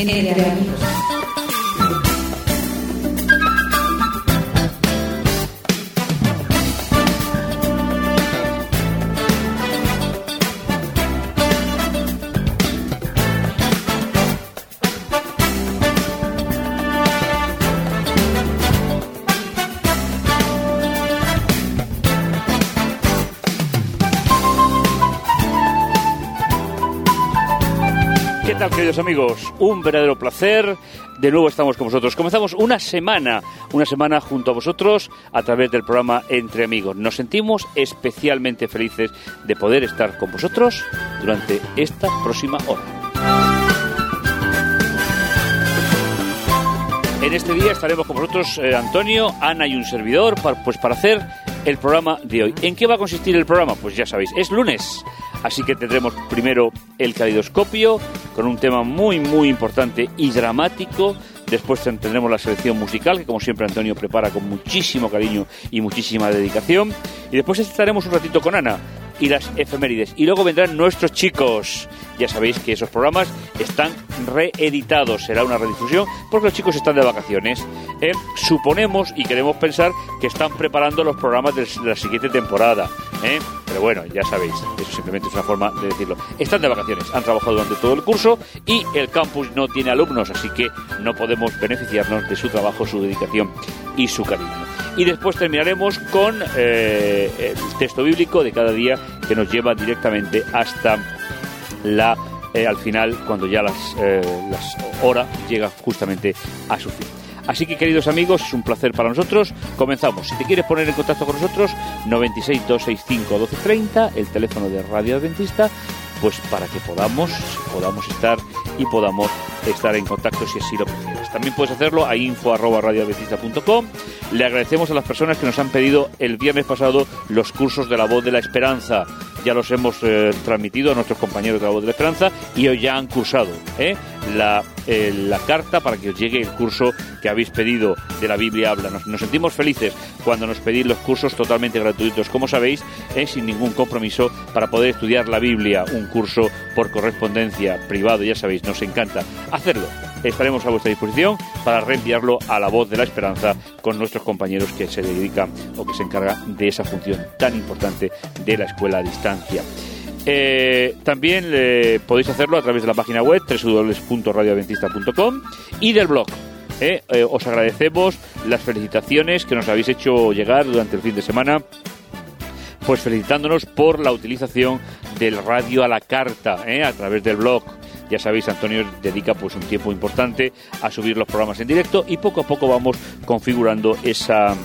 Entre amigos. ¿Qué tal, queridos amigos? Un verdadero placer. De nuevo estamos con vosotros. Comenzamos una semana junto a vosotros a través del programa Entre Amigos. Nos sentimos especialmente felices de poder estar con vosotros durante esta próxima hora. En este día estaremos con vosotros Antonio, Ana y un servidor para hacer el programa de hoy. ¿En qué va a consistir el programa? Pues ya sabéis, es lunes. Así que tendremos primero el caleidoscopio con un tema muy muy importante y dramático. Después tendremos la selección musical que como siempre Antonio prepara con muchísimo cariño y muchísima dedicación. Y después estaremos un ratito con Ana y las efemérides. Y luego vendrán nuestros chicos. Ya sabéis que esos programas están reeditados, será una redifusión porque los chicos están de vacaciones. Suponemos y queremos pensar que están preparando los programas de la siguiente temporada. Pero bueno, ya sabéis, eso simplemente es una forma de decirlo. Están de vacaciones, han trabajado durante todo el curso y el campus no tiene alumnos, así que no podemos beneficiarnos de su trabajo, su dedicación y su cariño. Y después terminaremos con el texto bíblico de cada día que nos lleva directamente hasta al final, cuando ya las horas llega justamente a su fin. Así que, queridos amigos, es un placer para nosotros. Comenzamos. Si te quieres poner en contacto con nosotros, 96 265 1230, el teléfono de Radio Adventista, pues para que podamos estar y podamos estar en contacto si así lo prefieres. También puedes hacerlo a info@radioadventista.com. Le agradecemos a las personas que nos han pedido el viernes pasado los cursos de la Voz de la Esperanza. Ya los hemos transmitido a nuestros compañeros de la Voz de la Esperanza y hoy ya han cursado la carta para que os llegue el curso que habéis pedido de la Biblia Habla. Nos sentimos felices cuando nos pedís los cursos totalmente gratuitos, como sabéis, sin ningún compromiso, para poder estudiar la Biblia, un curso por correspondencia privado, ya sabéis, nos encanta hacerlo. Estaremos a vuestra disposición para reenviarlo a la Voz de la Esperanza con nuestros compañeros que se dedican o que se encargan de esa función tan importante de la escuela a distancia. También podéis hacerlo a través de la página web www.radioadventista.com y del blog. Os agradecemos las felicitaciones que nos habéis hecho llegar durante el fin de semana, pues felicitándonos por la utilización del radio a la carta a través del blog. Ya sabéis, Antonio dedica pues un tiempo importante a subir los programas en directo y poco a poco vamos configurando esa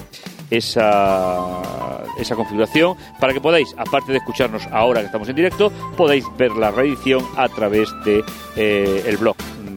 configuración para que podáis, aparte de escucharnos ahora que estamos en directo, podáis ver la reedición a través de el blog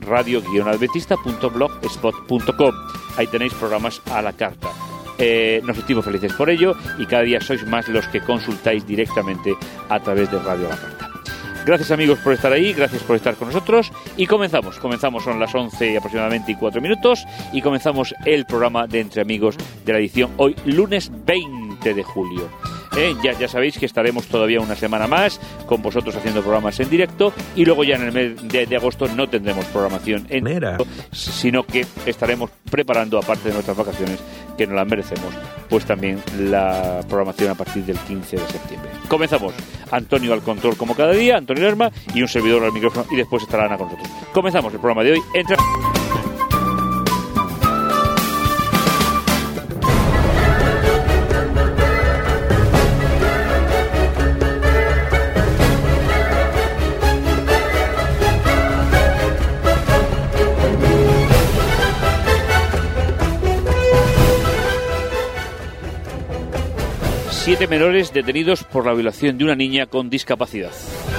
radio-adventista.blogspot.com. Ahí tenéis programas a la carta. Nos sentimos felices por ello y cada día sois más los que consultáis directamente a través de Radio a la Carta. Gracias, amigos, por estar ahí, gracias por estar con nosotros y comenzamos, son las 11 aproximadamente y 4 minutos y comenzamos el programa de Entre Amigos de la edición hoy, lunes 20 de julio. Ya sabéis que estaremos todavía una semana más con vosotros haciendo programas en directo y luego ya en el mes de agosto no tendremos programación en directo, sino que estaremos preparando, aparte de nuestras vacaciones, que nos las merecemos, pues también la programación a partir del 15 de septiembre. Comenzamos. Antonio al control como cada día, Antonio Lerma y un servidor al micrófono y después estará Ana con nosotros. Comenzamos el programa de hoy. Entre... 7 menores detenidos por la violación de una niña con discapacidad.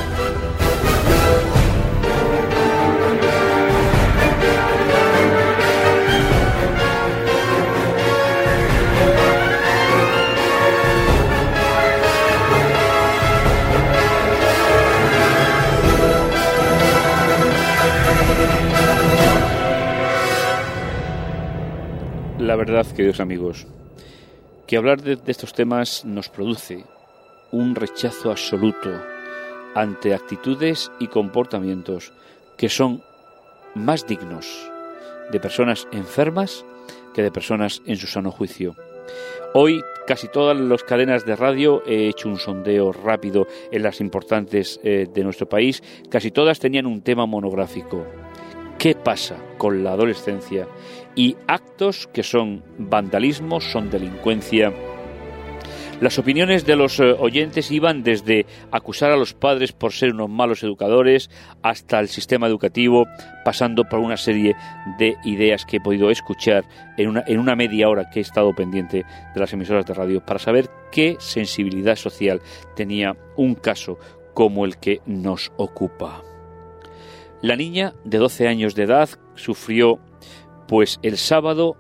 La verdad, queridos amigos, que hablar de estos temas nos produce un rechazo absoluto ante actitudes y comportamientos que son más dignos de personas enfermas que de personas en su sano juicio. Hoy casi todas las cadenas de radio, he hecho un sondeo rápido en las importantes de nuestro país, casi todas tenían un tema monográfico. ¿Qué pasa con la adolescencia? Y actos que son vandalismo, son delincuencia. Las opiniones de los oyentes iban desde acusar a los padres por ser unos malos educadores hasta el sistema educativo, pasando por una serie de ideas que he podido escuchar en una media hora que he estado pendiente de las emisoras de radio para saber qué sensibilidad social tenía un caso como el que nos ocupa. La niña de 12 años de edad sufrió, pues, el sábado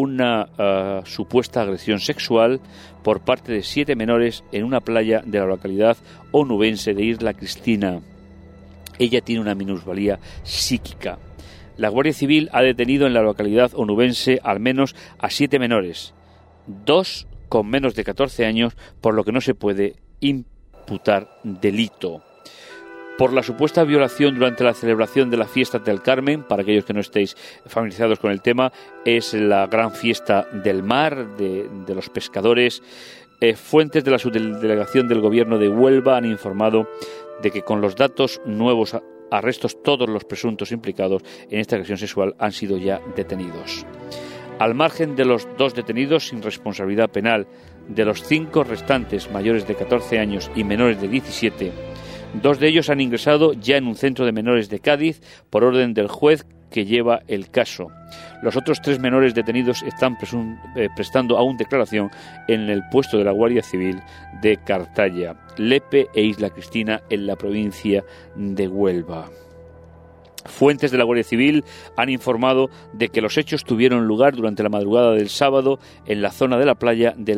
una supuesta agresión sexual por parte de 7 menores en una playa de la localidad onubense de Isla Cristina. Ella tiene una minusvalía psíquica. La Guardia Civil ha detenido en la localidad onubense al menos a 7 menores, 2 con menos de 14 años, por lo que no se puede imputar delito. Por la supuesta violación durante la celebración de la fiesta del Carmen, para aquellos que no estéis familiarizados con el tema, es la gran fiesta del mar, de los pescadores. Fuentes de la subdelegación del gobierno de Huelva han informado de que con los datos nuevos arrestos todos los presuntos implicados en esta agresión sexual han sido ya detenidos. Al margen de los 2 detenidos sin responsabilidad penal, de los 5 restantes mayores de 14 años y menores de 17, 2 de ellos han ingresado ya en un centro de menores de Cádiz por orden del juez que lleva el caso. Los otros 3 menores detenidos están prestando aún declaración en el puesto de la Guardia Civil de Cartaya, Lepe e Isla Cristina en la provincia de Huelva. Fuentes de la Guardia Civil han informado de que los hechos tuvieron lugar durante la madrugada del sábado en la zona de la playa de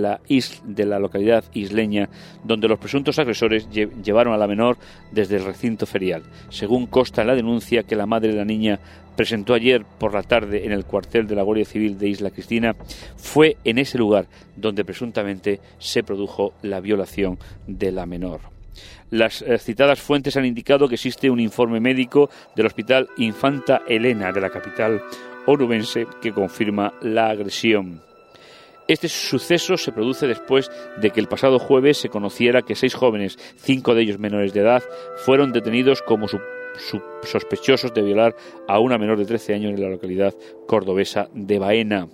la localidad isleña, donde los presuntos agresores llevaron a la menor desde el recinto ferial. Según consta en la denuncia que la madre de la niña presentó ayer por la tarde en el cuartel de la Guardia Civil de Isla Cristina, fue en ese lugar donde presuntamente se produjo la violación de la menor. Las citadas fuentes han indicado que existe un informe médico del Hospital Infanta Elena de la capital onubense que confirma la agresión. Este suceso se produce después de que el pasado jueves se conociera que 6 jóvenes, 5 de ellos menores de edad, fueron detenidos como sospechosos de violar a una menor de 13 años en la localidad cordobesa de Baena.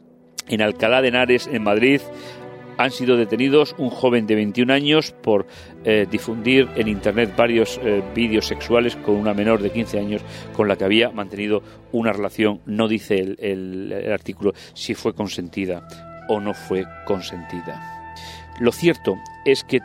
En Alcalá de Henares, en Madrid, han sido detenidos un joven de 21 años por difundir en Internet varios vídeos sexuales con una menor de 15 años con la que había mantenido una relación. No dice el artículo si fue consentida o no fue consentida. Lo cierto es que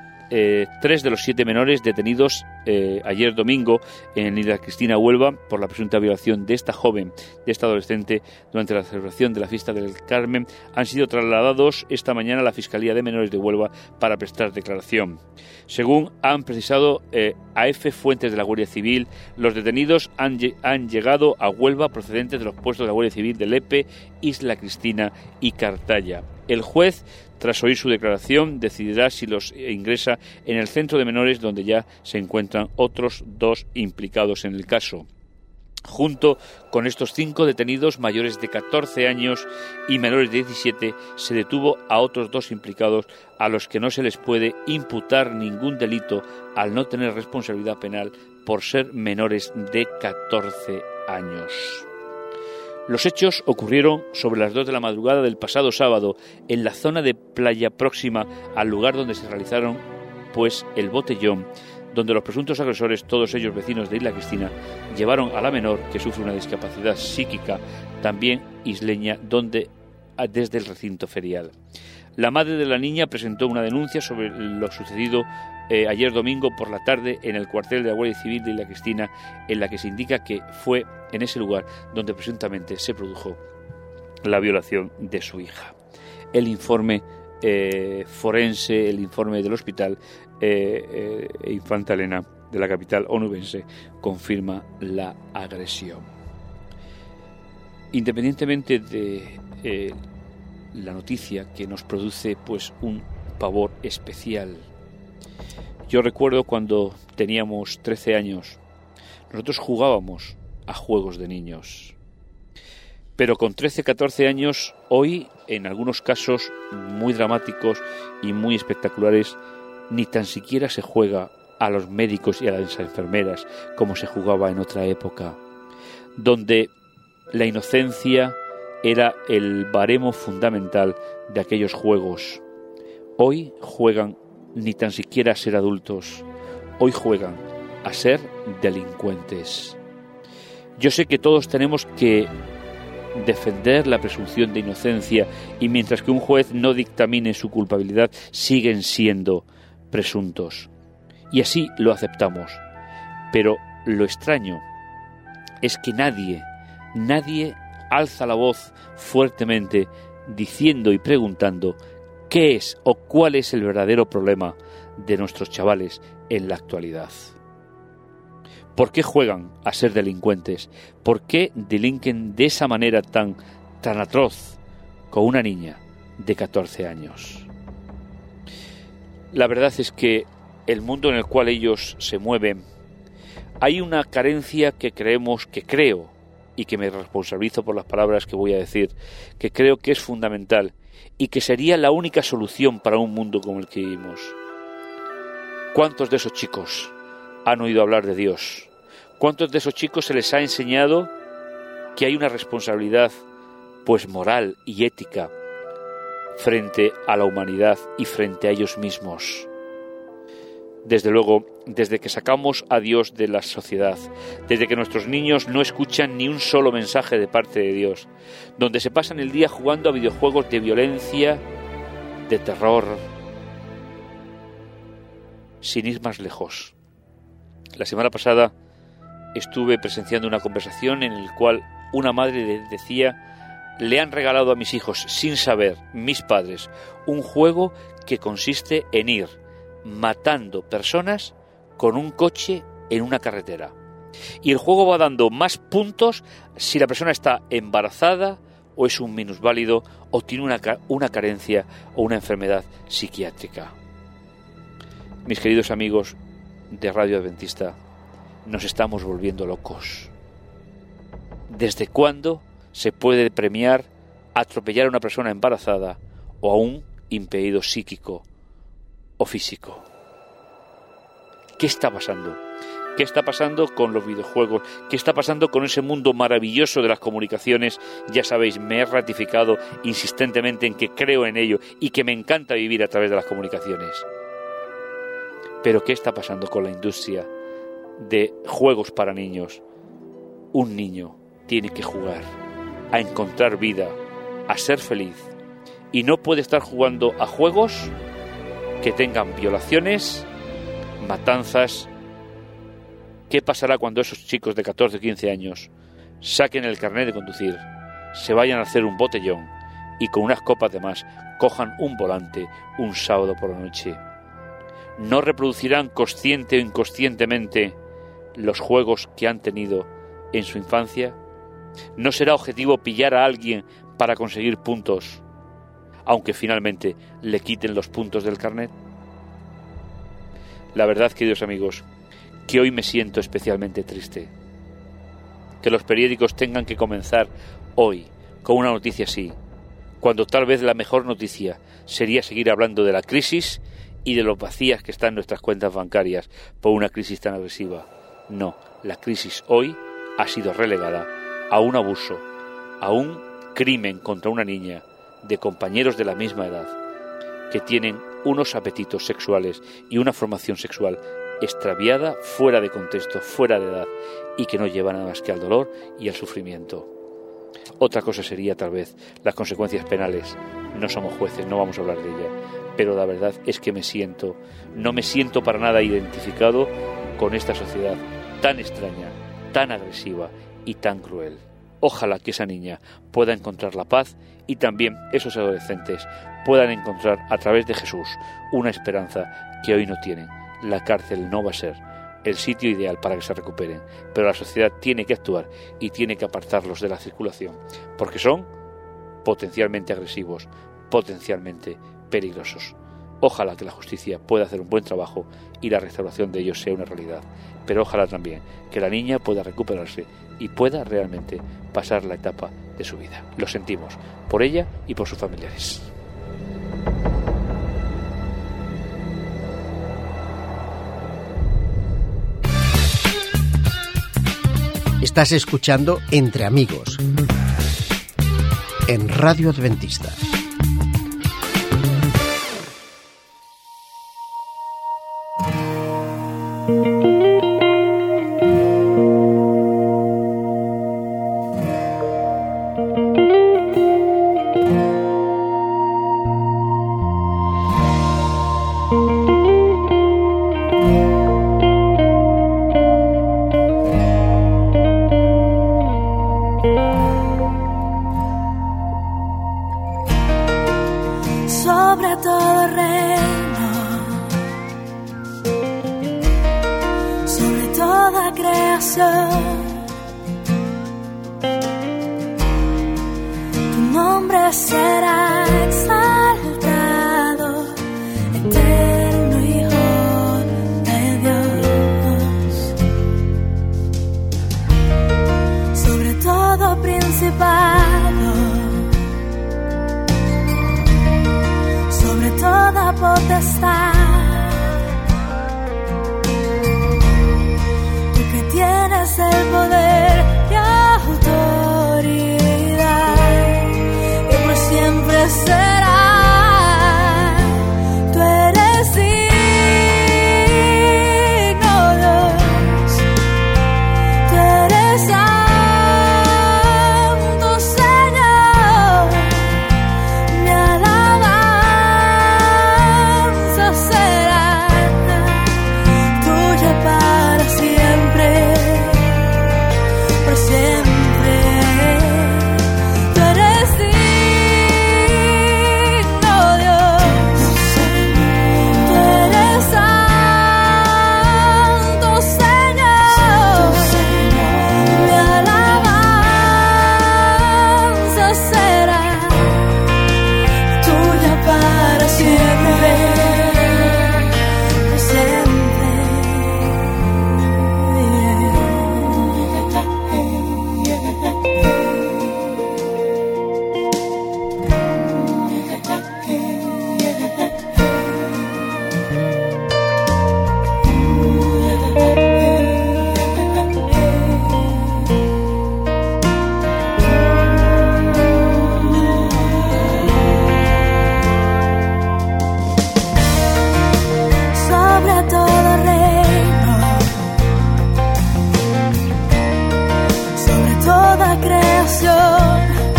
3 de los 7 menores detenidos ayer domingo en Isla Cristina, Huelva, por la presunta violación de esta joven, de esta adolescente, durante la celebración de la fiesta del Carmen, han sido trasladados esta mañana a la Fiscalía de Menores de Huelva para prestar declaración. Según han precisado AF fuentes de la Guardia Civil, los detenidos han llegado a Huelva procedentes de los puestos de la Guardia Civil de Lepe, Isla Cristina y Cartaya. El juez, tras oír su declaración, decidirá si los ingresa en el centro de menores donde ya se encuentran otros 2 implicados en el caso. Junto con estos 5 detenidos mayores de 14 años y menores de 17, se detuvo a otros 2 implicados a los que no se les puede imputar ningún delito al no tener responsabilidad penal por ser menores de 14 años. Los hechos ocurrieron sobre las 2 de la madrugada del pasado sábado en la zona de playa próxima al lugar donde se realizaron el botellón, donde los presuntos agresores, todos ellos vecinos de Isla Cristina, llevaron a la menor, que sufre una discapacidad psíquica, también isleña, desde el recinto ferial. La madre de la niña presentó una denuncia sobre lo sucedido ayer domingo por la tarde en el cuartel de la Guardia Civil de Isla Cristina, en la que se indica que fue en ese lugar donde presuntamente se produjo la violación de su hija. El informe forense, el informe del Hospital Infanta Elena de la capital onubense confirma la agresión. Independientemente de la noticia que nos produce un pavor especial, yo recuerdo cuando teníamos 13 años, nosotros jugábamos a juegos de niños. Pero con 13, 14 años, hoy, en algunos casos muy dramáticos y muy espectaculares, ni tan siquiera se juega a los médicos y a las enfermeras como se jugaba en otra época, donde la inocencia era el baremo fundamental de aquellos juegos. Hoy juegan ni tan siquiera a ser adultos, hoy juegan a ser delincuentes. Yo sé que todos tenemos que defender la presunción de inocencia y mientras que un juez no dictamine su culpabilidad, siguen siendo presuntos. Y así lo aceptamos. Pero lo extraño es que nadie alza la voz fuertemente diciendo y preguntando qué es o cuál es el verdadero problema de nuestros chavales en la actualidad. ¿Por qué juegan a ser delincuentes? ¿Por qué delinquen de esa manera tan atroz con una niña de 14 años? La verdad es que el mundo en el cual ellos se mueven, hay una carencia que creo, y que me responsabilizo por las palabras que voy a decir, que creo que es fundamental y que sería la única solución para un mundo como el que vivimos. ¿Cuántos de esos chicos han oído hablar de Dios? ¿Cuántos de esos chicos se les ha enseñado que hay una responsabilidad pues moral y ética frente a la humanidad y frente a ellos mismos? Desde luego, desde que sacamos a Dios de la sociedad, desde que nuestros niños no escuchan ni un solo mensaje de parte de Dios, donde se pasan el día jugando a videojuegos de violencia, de terror, sin ir más lejos. La semana pasada estuve presenciando una conversación en la cual una madre decía: le han regalado a mis hijos, sin saber, mis padres, un juego que consiste en ir matando personas con un coche en una carretera. Y el juego va dando más puntos si la persona está embarazada o es un minusválido o tiene una carencia o una enfermedad psiquiátrica. Mis queridos amigos de Radio Adventista, nos estamos volviendo locos. ¿Desde cuándo se puede premiar atropellar a una persona embarazada o a un impedido psíquico o físico? ¿Qué está pasando? ¿Qué está pasando con los videojuegos? ¿Qué está pasando con ese mundo maravilloso de las comunicaciones? Ya sabéis, me he ratificado insistentemente en que creo en ello y que me encanta vivir a través de las comunicaciones. Pero ¿qué está pasando con la industria de juegos para niños? Un niño tiene que jugar a encontrar vida, a ser feliz, y no puede estar jugando a juegos que tengan violaciones, matanzas. ¿Qué pasará cuando esos chicos de 14 o 15 años saquen el carnet de conducir, se vayan a hacer un botellón y con unas copas de más cojan un volante un sábado por la noche? ¿No reproducirán consciente o inconscientemente los juegos que han tenido en su infancia? ¿No será objetivo pillar a alguien para conseguir puntos, aunque finalmente le quiten los puntos del carnet? La verdad, queridos amigos, que hoy me siento especialmente triste. Que los periódicos tengan que comenzar hoy con una noticia así, cuando tal vez la mejor noticia sería seguir hablando de la crisis y de los vacías que están nuestras cuentas bancarias por una crisis tan agresiva. No, la crisis hoy ha sido relegada a un abuso, a un crimen contra una niña de compañeros de la misma edad que tienen unos apetitos sexuales y una formación sexual extraviada, fuera de contexto, fuera de edad, y que no lleva nada más que al dolor y al sufrimiento. Otra cosa sería tal vez las consecuencias penales. No somos jueces, no vamos a hablar de ella, pero la verdad es que no me siento para nada identificado con esta sociedad tan extraña, tan agresiva y tan cruel. Ojalá que esa niña pueda encontrar la paz y también esos adolescentes puedan encontrar a través de Jesús una esperanza que hoy no tienen. La cárcel no va a ser el sitio ideal para que se recuperen, pero la sociedad tiene que actuar y tiene que apartarlos de la circulación, porque son potencialmente agresivos, potencialmente peligrosos. Ojalá que la justicia pueda hacer un buen trabajo y la restauración de ellos sea una realidad, pero ojalá también que la niña pueda recuperarse y pueda realmente pasar la etapa de su vida. Lo sentimos por ella y por sus familiares. Estás escuchando Entre Amigos en Radio Adventista. Sobre todo reino, sobre toda creación, tu nombre será exaltado, eterno Hijo de Dios. Sobre todo principado, sobre toda potestad, tú que tienes el poder y autoridad, que por siempre será, tú eres digno, Dios, tú eres santo, Señor, mi alabanza será tuya para siempre, por siempre. Tú eres digno, Dios, tú eres santo, Señor, mi alabanza será tuya para siempre, por siempre. Sobre todo reino, sobre toda creación,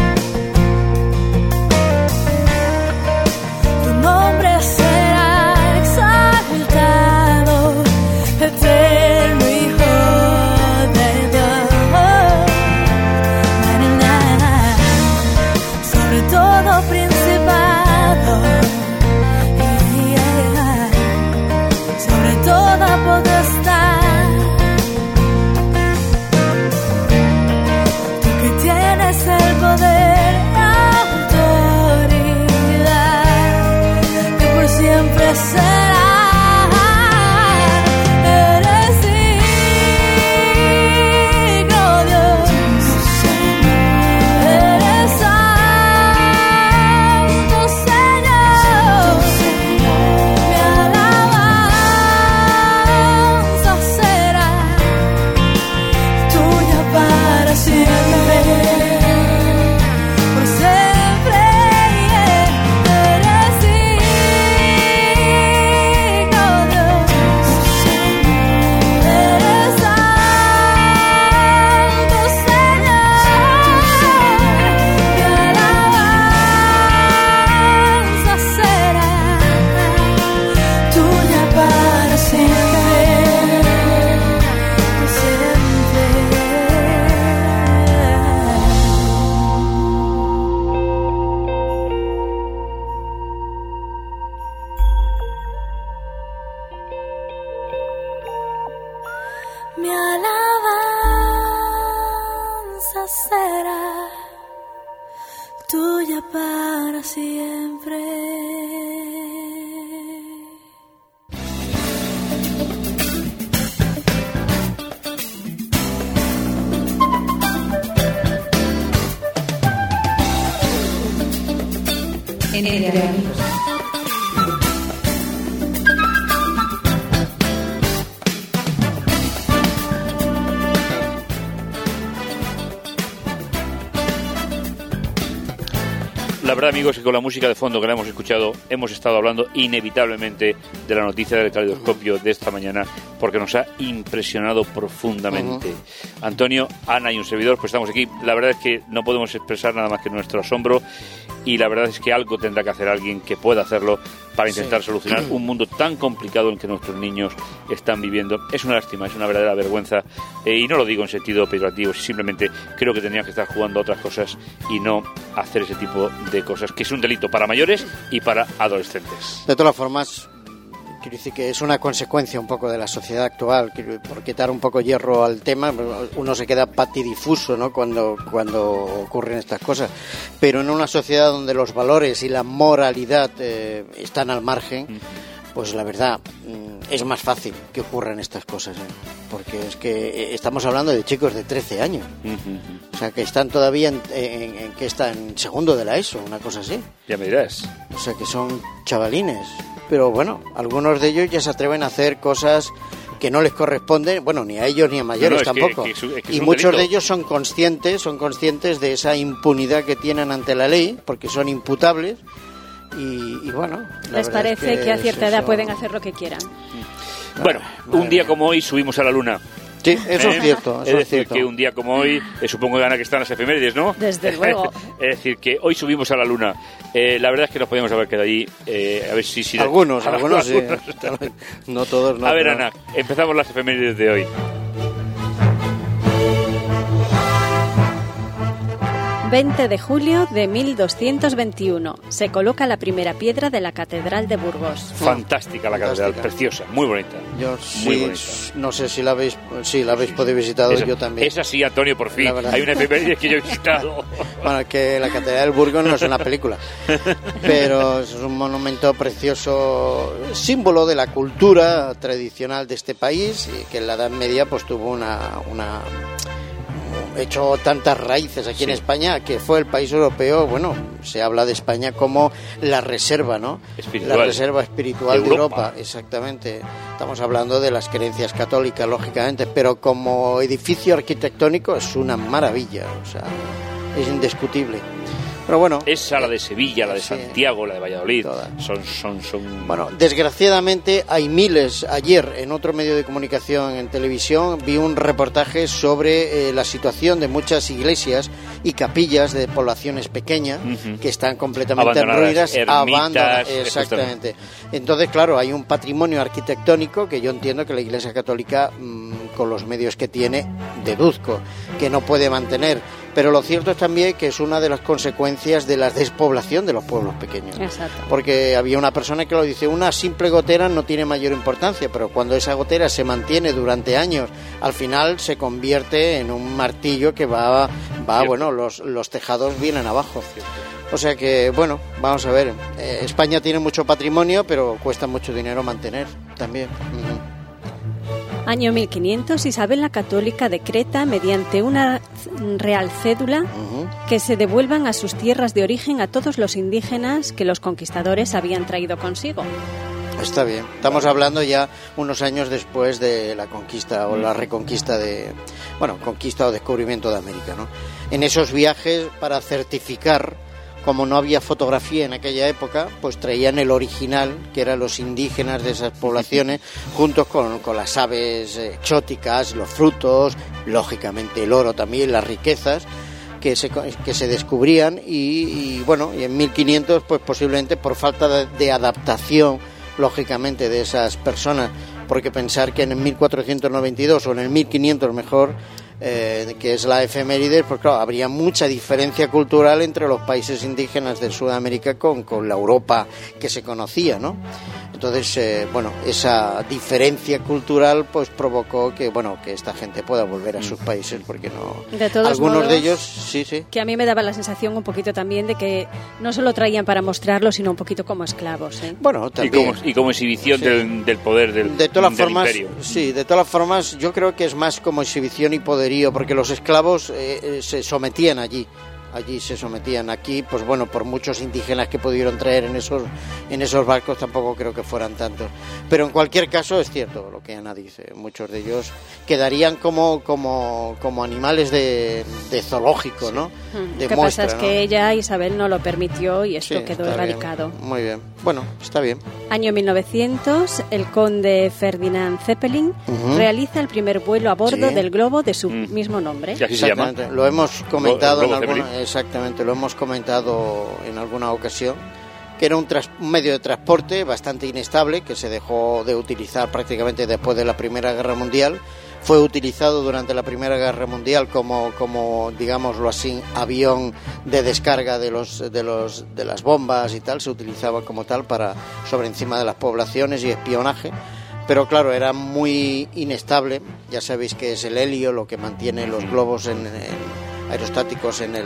tu nombre será exaltado, eterno Hijo de Dios. Na, na, na. Sobre todo principado, sobre toda potestad, tú que tienes el poder y autoridad, que por siempre será, eres digno, Dios, eres santo, Señor, mi alabanza será tuya para siempre, por siempre. Eres digno, Dios, eres santo, Señor, mi alabanza será tuya para siempre, por siempre. Mi alabanza será tuya para siempre. Entre amigos. La verdad, amigos, que con la música de fondo que la hemos escuchado, hemos estado hablando inevitablemente de la noticia del caleidoscopio de esta mañana, porque nos ha impresionado profundamente. Antonio, Ana y un servidor, pues estamos aquí. La verdad es que no podemos expresar nada más que nuestro asombro, y la verdad es que algo tendrá que hacer alguien que pueda hacerlo para intentar solucionar un mundo tan complicado en que nuestros niños están viviendo. Es una lástima, es una verdadera vergüenza, y no lo digo en sentido peyorativo, simplemente creo que tendrían que estar jugando a otras cosas y no hacer ese tipo de cosas, que es un delito para mayores y para adolescentes. De todas formas, quiero decir que es una consecuencia un poco de la sociedad actual. Por quitar un poco hierro al tema, uno se queda patidifuso, ¿no?, cuando ocurren estas cosas. Pero en una sociedad donde los valores y la moralidad están al margen, pues la verdad es más fácil que ocurran estas cosas, porque es que estamos hablando de chicos de 13 años, o sea, que están todavía que están en segundo de la ESO, una cosa así. Ya me dirás. O sea, que son chavalines, pero bueno, algunos de ellos ya se atreven a hacer cosas que no les corresponden, bueno, ni a ellos ni a mayores tampoco. Y muchos de ellos son conscientes de esa impunidad que tienen ante la ley, porque son imputables. Y bueno, les parece que a cierta edad pueden hacer lo que quieran. Bueno, un día como hoy subimos a la luna. Sí, eso es cierto. Es decir, que un día como hoy, supongo que Ana, que están las efemérides, ¿no? Desde luego. Es decir, que hoy subimos a la luna. La verdad es que nos podíamos haber quedado allí. A ver si algunos sí. No todos, no. A ver, Ana, empezamos las efemérides de hoy. 20 de julio de 1221. Se coloca la primera piedra de la Catedral de Burgos. Fantástica la catedral, preciosa, muy bonita. Yo sí, no sé si la habéis podido visitar, yo también. Esa sí, Antonio, por fin. Hay una efeméride que yo he visitado. Bueno, que la Catedral de Burgos no es una película, pero es un monumento precioso, símbolo de la cultura tradicional de este país, y que en la Edad Media pues tuvo hecho tantas raíces aquí en España, que fue el país europeo. Bueno, se habla de España como la reserva, ¿no? La reserva espiritual de Europa. Exactamente. Estamos hablando de las creencias católicas, lógicamente, pero como edificio arquitectónico es una maravilla, o sea, es indiscutible. Pero bueno, esa, la de Sevilla, la de Santiago, la de Valladolid, son... Bueno, desgraciadamente hay miles. Ayer, en otro medio de comunicación en televisión, vi un reportaje sobre la situación de muchas iglesias y capillas de poblaciones pequeñas que están completamente en ruinas, abandonadas. Exactamente. Entonces, claro, hay un patrimonio arquitectónico que yo entiendo que la Iglesia Católica, con los medios que tiene, deduzco que no puede mantener. Pero lo cierto es también que es una de las consecuencias de la despoblación de los pueblos pequeños. Exacto. Porque había una persona que lo dice, una simple gotera no tiene mayor importancia, pero cuando esa gotera se mantiene durante años, al final se convierte en un martillo que va bueno, los tejados vienen abajo. O sea que, bueno, vamos a ver, España tiene mucho patrimonio, pero cuesta mucho dinero mantener también. Año 1500, Isabel la Católica decreta mediante una real cédula que se devuelvan a sus tierras de origen a todos los indígenas que los conquistadores habían traído consigo. Está bien. Estamos hablando ya unos años después de la conquista o la reconquista conquista o descubrimiento de América, ¿no? En esos viajes, para certificar, como no había fotografía en aquella época, pues traían el original, que eran los indígenas de esas poblaciones, juntos con las aves exóticas, los frutos, lógicamente el oro también, las riquezas que se descubrían, y en 1500 pues posiblemente por falta de adaptación, lógicamente, de esas personas, porque pensar que en el 1492 o en el 1500 mejor, que es la efeméride, pues claro, habría mucha diferencia cultural entre los países indígenas de Sudamérica con la Europa que se conocía, ¿no? Entonces, esa diferencia cultural pues provocó que esta gente pueda volver a sus países, porque no... De todos algunos modos, de ellos, sí. Que a mí me daba la sensación un poquito también de que no solo traían para mostrarlo, sino un poquito como esclavos, ¿eh? Bueno, también. Y como exhibición del poder del imperio. Sí, de todas formas, yo creo que es más como exhibición y poderío, porque los esclavos se sometían allí. allí se sometían. Aquí, pues bueno, por muchos indígenas que pudieron traer en esos barcos, tampoco creo que fueran tantos. Pero en cualquier caso es cierto lo que Ana dice, muchos de ellos quedarían como animales de zoológico, ¿no? Lo que pasa es que ella, Isabel, no lo permitió y esto Sí, quedó está erradicado. bien, muy bien. Bueno, está bien. Año 1900, el conde Ferdinand Zeppelin realiza el primer vuelo a bordo Sí. del globo de su mismo nombre. ¿Y así se llama? Exactamente. Lo hemos comentado Globo en alguna, Zeppelin. exactamente, lo hemos comentado en alguna ocasión, que era un medio de transporte bastante inestable, que se dejó de utilizar prácticamente después de la Primera Guerra Mundial. Fue utilizado durante la Primera Guerra Mundial como digámoslo así, avión de descarga de las bombas y tal. Se utilizaba como tal para sobre encima de las poblaciones y espionaje. Pero claro, era muy inestable. Ya sabéis que es el helio lo que mantiene los globos aerostáticos en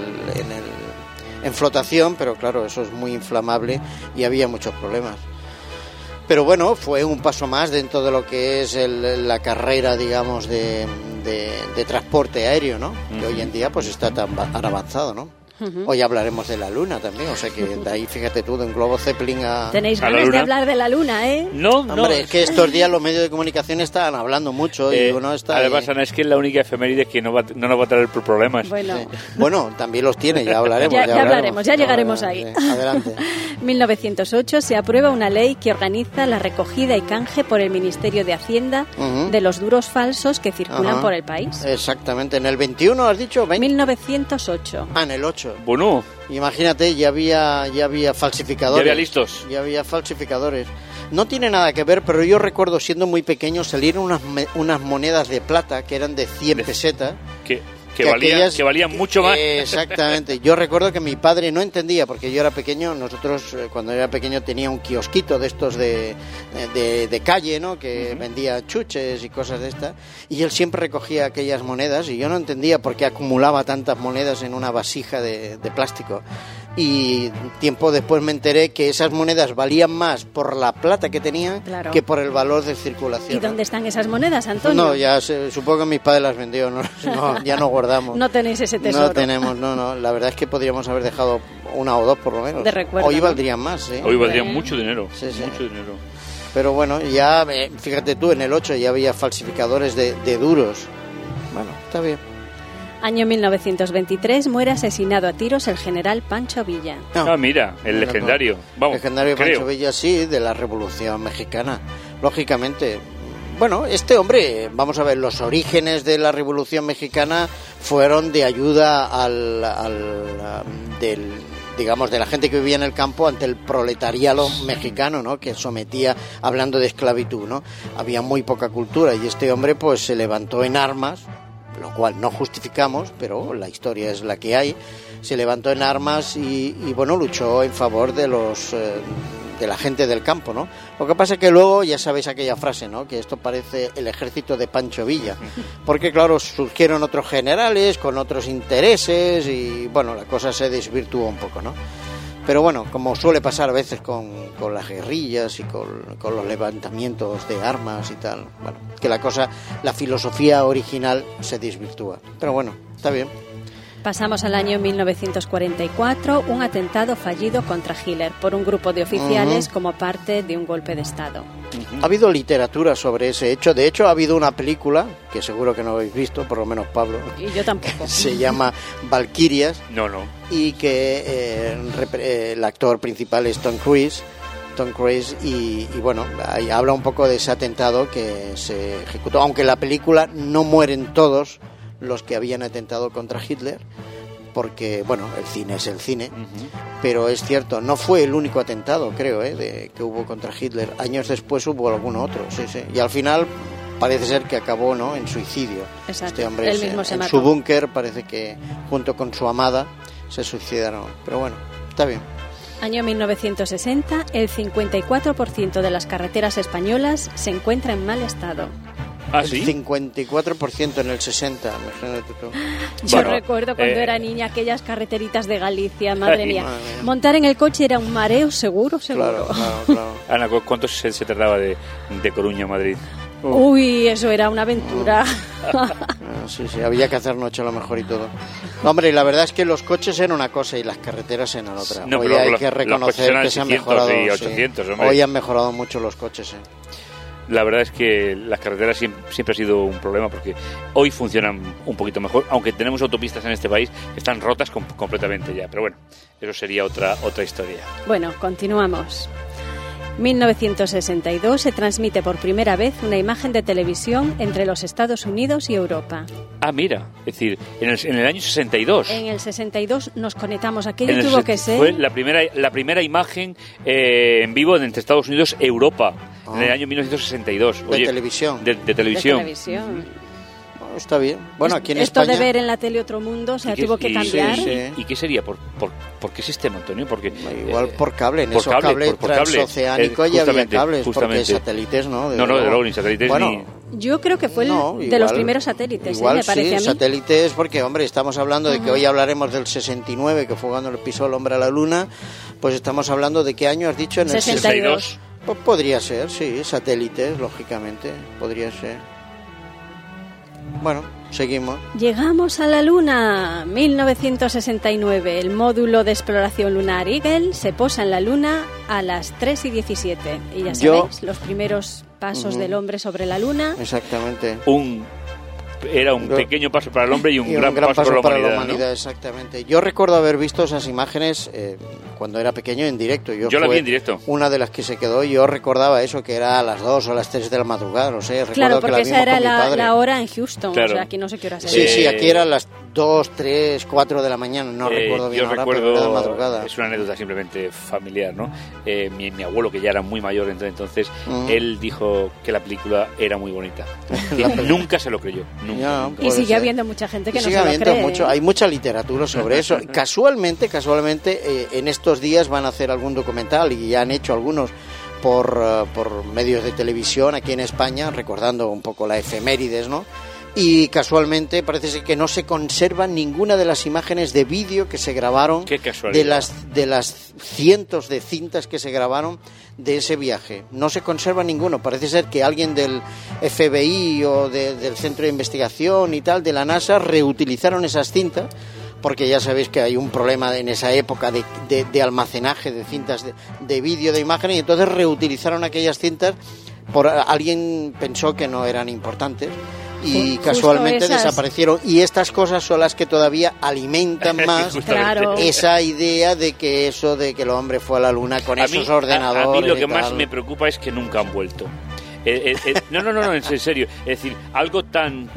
flotación, pero claro, eso es muy inflamable y había muchos problemas. Pero bueno, fue un paso más dentro de lo que es la carrera, digamos, de transporte aéreo, ¿no? Que hoy en día pues está tan avanzado, ¿no? Hoy hablaremos de la Luna también, o sea que de ahí, fíjate tú, de un globo Zeppelin a... Tenéis ¿A la ganas de Luna? hablar de la Luna, ¿eh? No, Hombre, es que estos días los medios de comunicación están hablando mucho y uno está... Además, Ana, es que es la única efeméride que no nos va a traer problemas. Bueno, Sí. Bueno, también los tiene, ya hablaremos. Ya hablaremos, ya llegaremos ahí. Sí, adelante. 1908 se aprueba una ley que organiza la recogida y canje por el Ministerio de Hacienda de los duros falsos que circulan Ajá. por el país. Exactamente, en el 21 has dicho, 20. 1908. En el 8. Bueno, Imagínate, ya había falsificadores. Ya había listos. Ya había falsificadores. No tiene nada que ver, pero yo recuerdo siendo muy pequeño salieron unas monedas de plata que eran de 100 pesetas. que aquellas- valían mucho más. Exactamente. Yo recuerdo que mi padre no entendía, porque yo era pequeño, nosotros cuando era pequeño tenía un kiosquito de estos de calle, ¿no? Que vendía chuches y cosas de estas, y él siempre recogía aquellas monedas y yo no entendía por qué acumulaba tantas monedas en una vasija de plástico. Y tiempo después me enteré que esas monedas valían más por la plata que tenían Claro. que por el valor de circulación. ¿Y dónde están esas monedas, Antonio? No, ya supongo que mis padres las vendió, ya no guardamos. No tenéis ese tesoro. No tenemos, no. La verdad es que podríamos haber dejado una o dos por lo menos. De recuerdo, Hoy ¿no? valdrían más, ¿eh? Hoy valdrían mucho dinero. Sí, sí. Mucho dinero. Pero bueno, ya, fíjate tú, en el 8 ya había falsificadores de duros. Bueno, está bien. Año 1923 muere asesinado a tiros el general Pancho Villa. No. Ah, mira, el No, legendario. Vamos, Legendario creo. Pancho Villa, sí, de la Revolución Mexicana. Lógicamente. Bueno, este hombre, vamos a ver, los orígenes de la Revolución Mexicana fueron de ayuda digamos, de la gente que vivía en el campo ante el proletariado mexicano, ¿no? Que sometía, hablando de esclavitud, ¿no? Había muy poca cultura y este hombre pues se levantó en armas, lo cual no justificamos, pero la historia es la que hay. Se levantó en armas y bueno, luchó en favor de de la gente del campo, ¿no? Lo que pasa es que luego, ya sabéis aquella frase, ¿no? Que esto parece el ejército de Pancho Villa, porque claro, surgieron otros generales con otros intereses y bueno, la cosa se desvirtuó un poco, ¿no? Pero bueno, como suele pasar a veces con las guerrillas y con los levantamientos de armas y tal, bueno, que la filosofía original se desvirtúa. Pero bueno, está bien. Pasamos al año 1944, un atentado fallido contra Hitler por un grupo de oficiales como parte de un golpe de Estado. Ha habido literatura sobre ese hecho. De hecho, ha habido una película, que seguro que no habéis visto, por lo menos Pablo, Y yo tampoco. se llama Valquirias, No. y que el actor principal es Tom Cruise y bueno, ahí habla un poco de ese atentado que se ejecutó, aunque en la película no mueren todos los que habían atentado contra Hitler, porque bueno, el cine es el cine, pero es cierto, no fue el único atentado, creo, que hubo contra Hitler. Años después hubo algún otro, sí, y al final parece ser que acabó, ¿no?, en suicidio. Exacto. Este hombre Él mismo se en mató. su búnker, parece que junto con su amada se suicidaron, pero bueno, está bien. Año 1960, el 54% de las carreteras españolas se encuentra en mal estado. ¿Ah, El sí? 54% en el 60, imagínate tú. Yo Bueno, recuerdo cuando era niña aquellas carreteritas de Galicia, madre Ay, mía. madre mía. Montar en el coche era un mareo seguro. Claro. Ana, ¿cuánto se tardaba de Coruña a Madrid? Uy, eso era una aventura. Sí, había que hacer noche a lo mejor y todo. Hombre, y la verdad es que los coches eran una cosa y las carreteras eran otra. No, Hoy pero hay que reconocer que se han mejorado. Y 800, hombre. Hoy han mejorado mucho los coches. La verdad es que las carreteras siempre ha sido un problema porque hoy funcionan un poquito mejor, aunque tenemos autopistas en este país que están rotas completamente ya. Pero bueno, eso sería otra historia. Bueno, continuamos. 1962 se transmite por primera vez una imagen de televisión entre los Estados Unidos y Europa. Ah, mira, es decir, en el año 62. En el 62 nos conectamos. Aquello tuvo que ser... Fue la primera imagen en vivo entre Estados Unidos y Europa, en el año 1962. De televisión. De televisión. De televisión. Está bien. Bueno, aquí en esto España... de ver en la tele otro mundo, o sea, tuvo que cambiar. ¿Y qué sería? ¿Por qué sistema, Antonio? Porque igual por cable, en esos cables transoceánicos ya había cables, porque satélites no. No, de luego ni satélites ni... Yo creo que fue de los primeros satélites, igual, me parece a mí. Satélites, porque, hombre, estamos hablando de que hoy hablaremos del 69, que fue cuando le pisó el hombre a la luna, pues estamos hablando de qué año has dicho, en el 62. Pues podría ser, sí, satélites, lógicamente, podría ser. Bueno, seguimos. Llegamos a la Luna. 1969. El módulo de exploración lunar Eagle se posa en la Luna a las 3:17. Y ya sabéis, los primeros pasos del hombre sobre la Luna. Exactamente. Era un pequeño paso para el hombre y un gran paso para la humanidad, ¿no? Exactamente. Yo recuerdo haber visto esas imágenes cuando era pequeño en directo. Yo la vi en directo. Una de las que se quedó, yo recordaba eso, que era a las 2 o a las 3 de la madrugada, no sé. Claro, porque esa era la hora en Houston, claro. O sea, aquí no sé qué hora sería. Sí, aquí eran las 2, 3, 4 de la mañana, no recuerdo bien ahora, pero era de madrugada. Es una anécdota simplemente familiar, ¿no? Mi abuelo, que ya era muy mayor entonces, él dijo que la película era muy bonita. Nunca se lo creyó, nunca. Y sigue habiendo mucha gente que no se lo cree. Hay mucha literatura sobre eso. Casualmente, en estos días van a hacer algún documental y ya han hecho algunos por medios de televisión aquí en España, recordando un poco la efemérides, ¿no? Y casualmente parece ser que no se conserva ninguna de las imágenes de vídeo que se grabaron, de las cientos de cintas que se grabaron de ese viaje. No se conserva ninguno. Parece ser que alguien del FBI o del Centro de Investigación y tal, de la NASA, reutilizaron esas cintas, porque ya sabéis que hay un problema en esa época de almacenaje de cintas de vídeo, de imágenes, y entonces reutilizaron aquellas cintas. Alguien pensó que no eran importantes y casualmente desaparecieron, y estas cosas son las que todavía alimentan más esa idea de que el hombre fue a la luna con esos ordenadores. A mí lo que más me preocupa es que nunca han vuelto. No, en serio, es decir, algo tan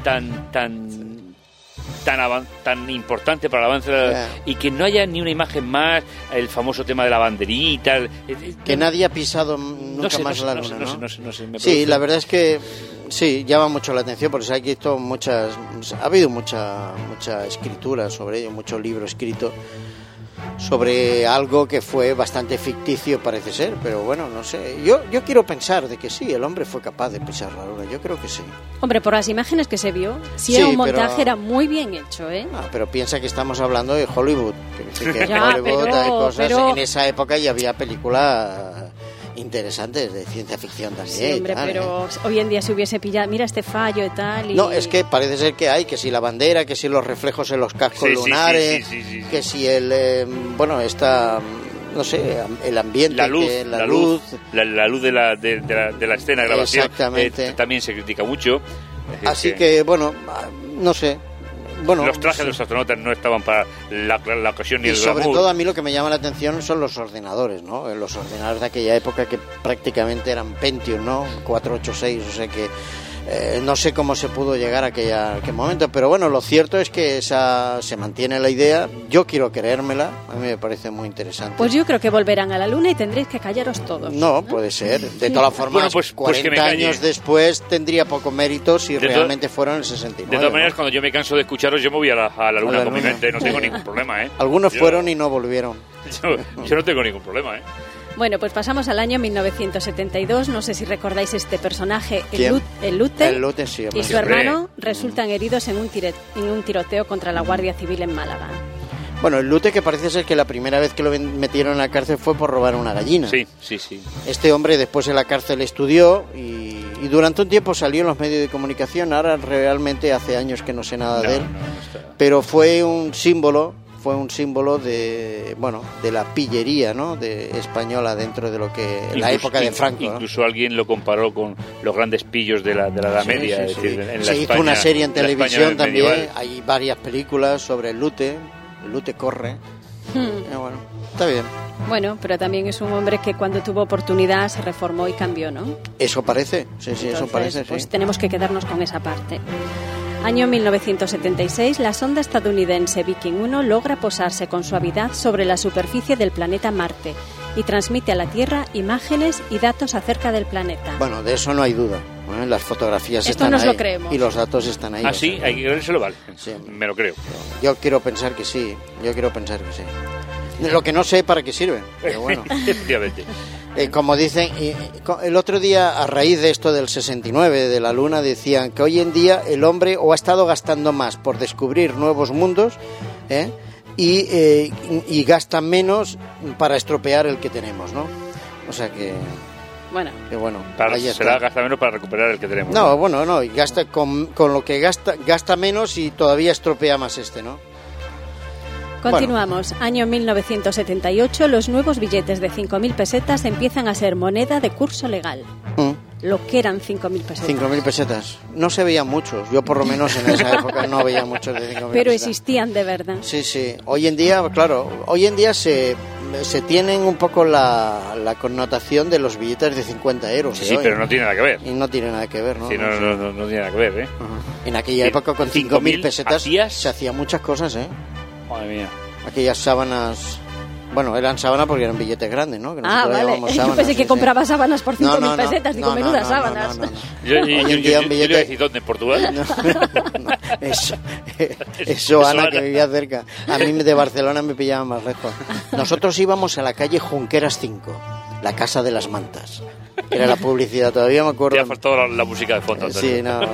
importante para el avance y que no haya ni una imagen más, el famoso tema de la banderita, que nadie ha pisado nunca más la luna, ¿no? Sí, la verdad es que sí, llama mucho la atención porque aquí ha habido mucha escritura sobre ello, mucho libro escrito sobre algo que fue bastante ficticio, parece ser, pero bueno, no sé. Yo quiero pensar de que sí, el hombre fue capaz de pisar la luna, yo creo que sí. Hombre, por las imágenes que se vio, era un montaje, era muy bien hecho, ¿eh? No, pero piensa que estamos hablando de Hollywood, que en Hollywood hay cosas, en esa época ya había películas interesantes de ciencia ficción también. Sí, hombre, pero hoy en día se hubiese pillado, mira este fallo y tal. No, es que parece ser que si la bandera, que si los reflejos en los cascos lunares, que si no sé, el ambiente, la luz de la escena de grabación. Exactamente. También se critica mucho. Así que bueno, no sé. Bueno, los trajes de los astronautas no estaban para la ocasión ni el glamour. Y sobre todo a mí lo que me llama la atención son los ordenadores, ¿no? Los ordenadores de aquella época que prácticamente eran Pentium, ¿no? 486, o sea que no sé cómo se pudo llegar a aquel momento, pero bueno, lo cierto es que se mantiene la idea. Yo quiero creérmela, a mí me parece muy interesante. Pues yo creo que volverán a la luna y tendréis que callaros todos. No, puede ser. De todas formas, pues 40 años después tendría poco mérito si realmente fueron el 69. De todas maneras, cuando yo me canso de escucharos, yo me voy a la luna con mi mente, no tengo ningún problema, ¿eh? Algunos fueron y no volvieron. Yo no tengo ningún problema, ¿eh? Bueno, pues pasamos al año 1972. No sé si recordáis este personaje, el Lute, sí, y su hermano resultan heridos en un tiroteo contra la Guardia Civil en Málaga. Bueno, el Lute, que parece ser que la primera vez que lo metieron en la cárcel fue por robar una gallina. Sí. Este hombre después en la cárcel estudió y y durante un tiempo salió en los medios de comunicación. Ahora realmente hace años que no sé nada de él, pero fue un símbolo de, bueno, de la pillería, ¿no?, de española dentro de lo que la época de Franco, ¿no? Incluso alguien lo comparó con los grandes pillos de la Edad Media. Sí, es decir, en se la hizo España, una serie en televisión también. medieval. Hay varias películas sobre el Lute corre. Bueno, está bien. Bueno, pero también es un hombre que cuando tuvo oportunidad se reformó y cambió, ¿no? Eso parece, sí, Entonces, eso parece, pues sí. tenemos que quedarnos con esa parte. Año 1976, la sonda estadounidense Viking 1 logra posarse con suavidad sobre la superficie del planeta Marte y transmite a la Tierra imágenes y datos acerca del planeta. Bueno, de eso no hay duda. Las fotografías Esto están nos ahí lo creemos. y los datos están ahí. Ah, sí, hay que creérselo, vale. Sí. Me lo creo. Yo quiero pensar que sí, Lo que no sé para qué sirven, pero bueno. Efectivamente. Como dicen, el otro día, a raíz de esto del 69, de la Luna, decían que hoy en día el hombre o ha estado gastando más por descubrir nuevos mundos, y gasta menos para estropear el que tenemos, ¿no? O sea que... Bueno, Gasta menos para recuperar el que tenemos. No, bueno, no, y gasta con lo que gasta menos y todavía estropea más ¿no? continuamos. Año 1978, los nuevos billetes de 5.000 pesetas empiezan a ser moneda de curso legal. Lo que eran 5.000 pesetas. 5.000 pesetas. No se veían muchos. Yo, por lo menos, en esa época no veía muchos de 5.000 pesetas. Pero existían de verdad. Sí, sí. Hoy en día, claro, se tienen un poco la connotación de los billetes de 50 euros. Sí, pero no tiene nada que ver. Y no tiene nada que ver, ¿no? Sí, no tiene nada que ver, ¿eh? En aquella época, con 5.000 pesetas, se hacían muchas cosas, ¿eh? Madre mía. Aquellas sábanas... Bueno, eran sábanas porque eran billetes grandes, ¿no? Que vale. Yo pensé que compraba sábanas por 5.000 pesetas. Digo, menudas sábanas. Yo iba a decir, ¿dónde? ¿En Portugal? No. Eso, Ana, que vivía cerca. A mí de Barcelona me pillaban más lejos. Nosotros íbamos a la calle Junqueras 5, la Casa de las Mantas. Era la publicidad, todavía me acuerdo. Te ha faltado la música de fondo, Antonio. Sí, no.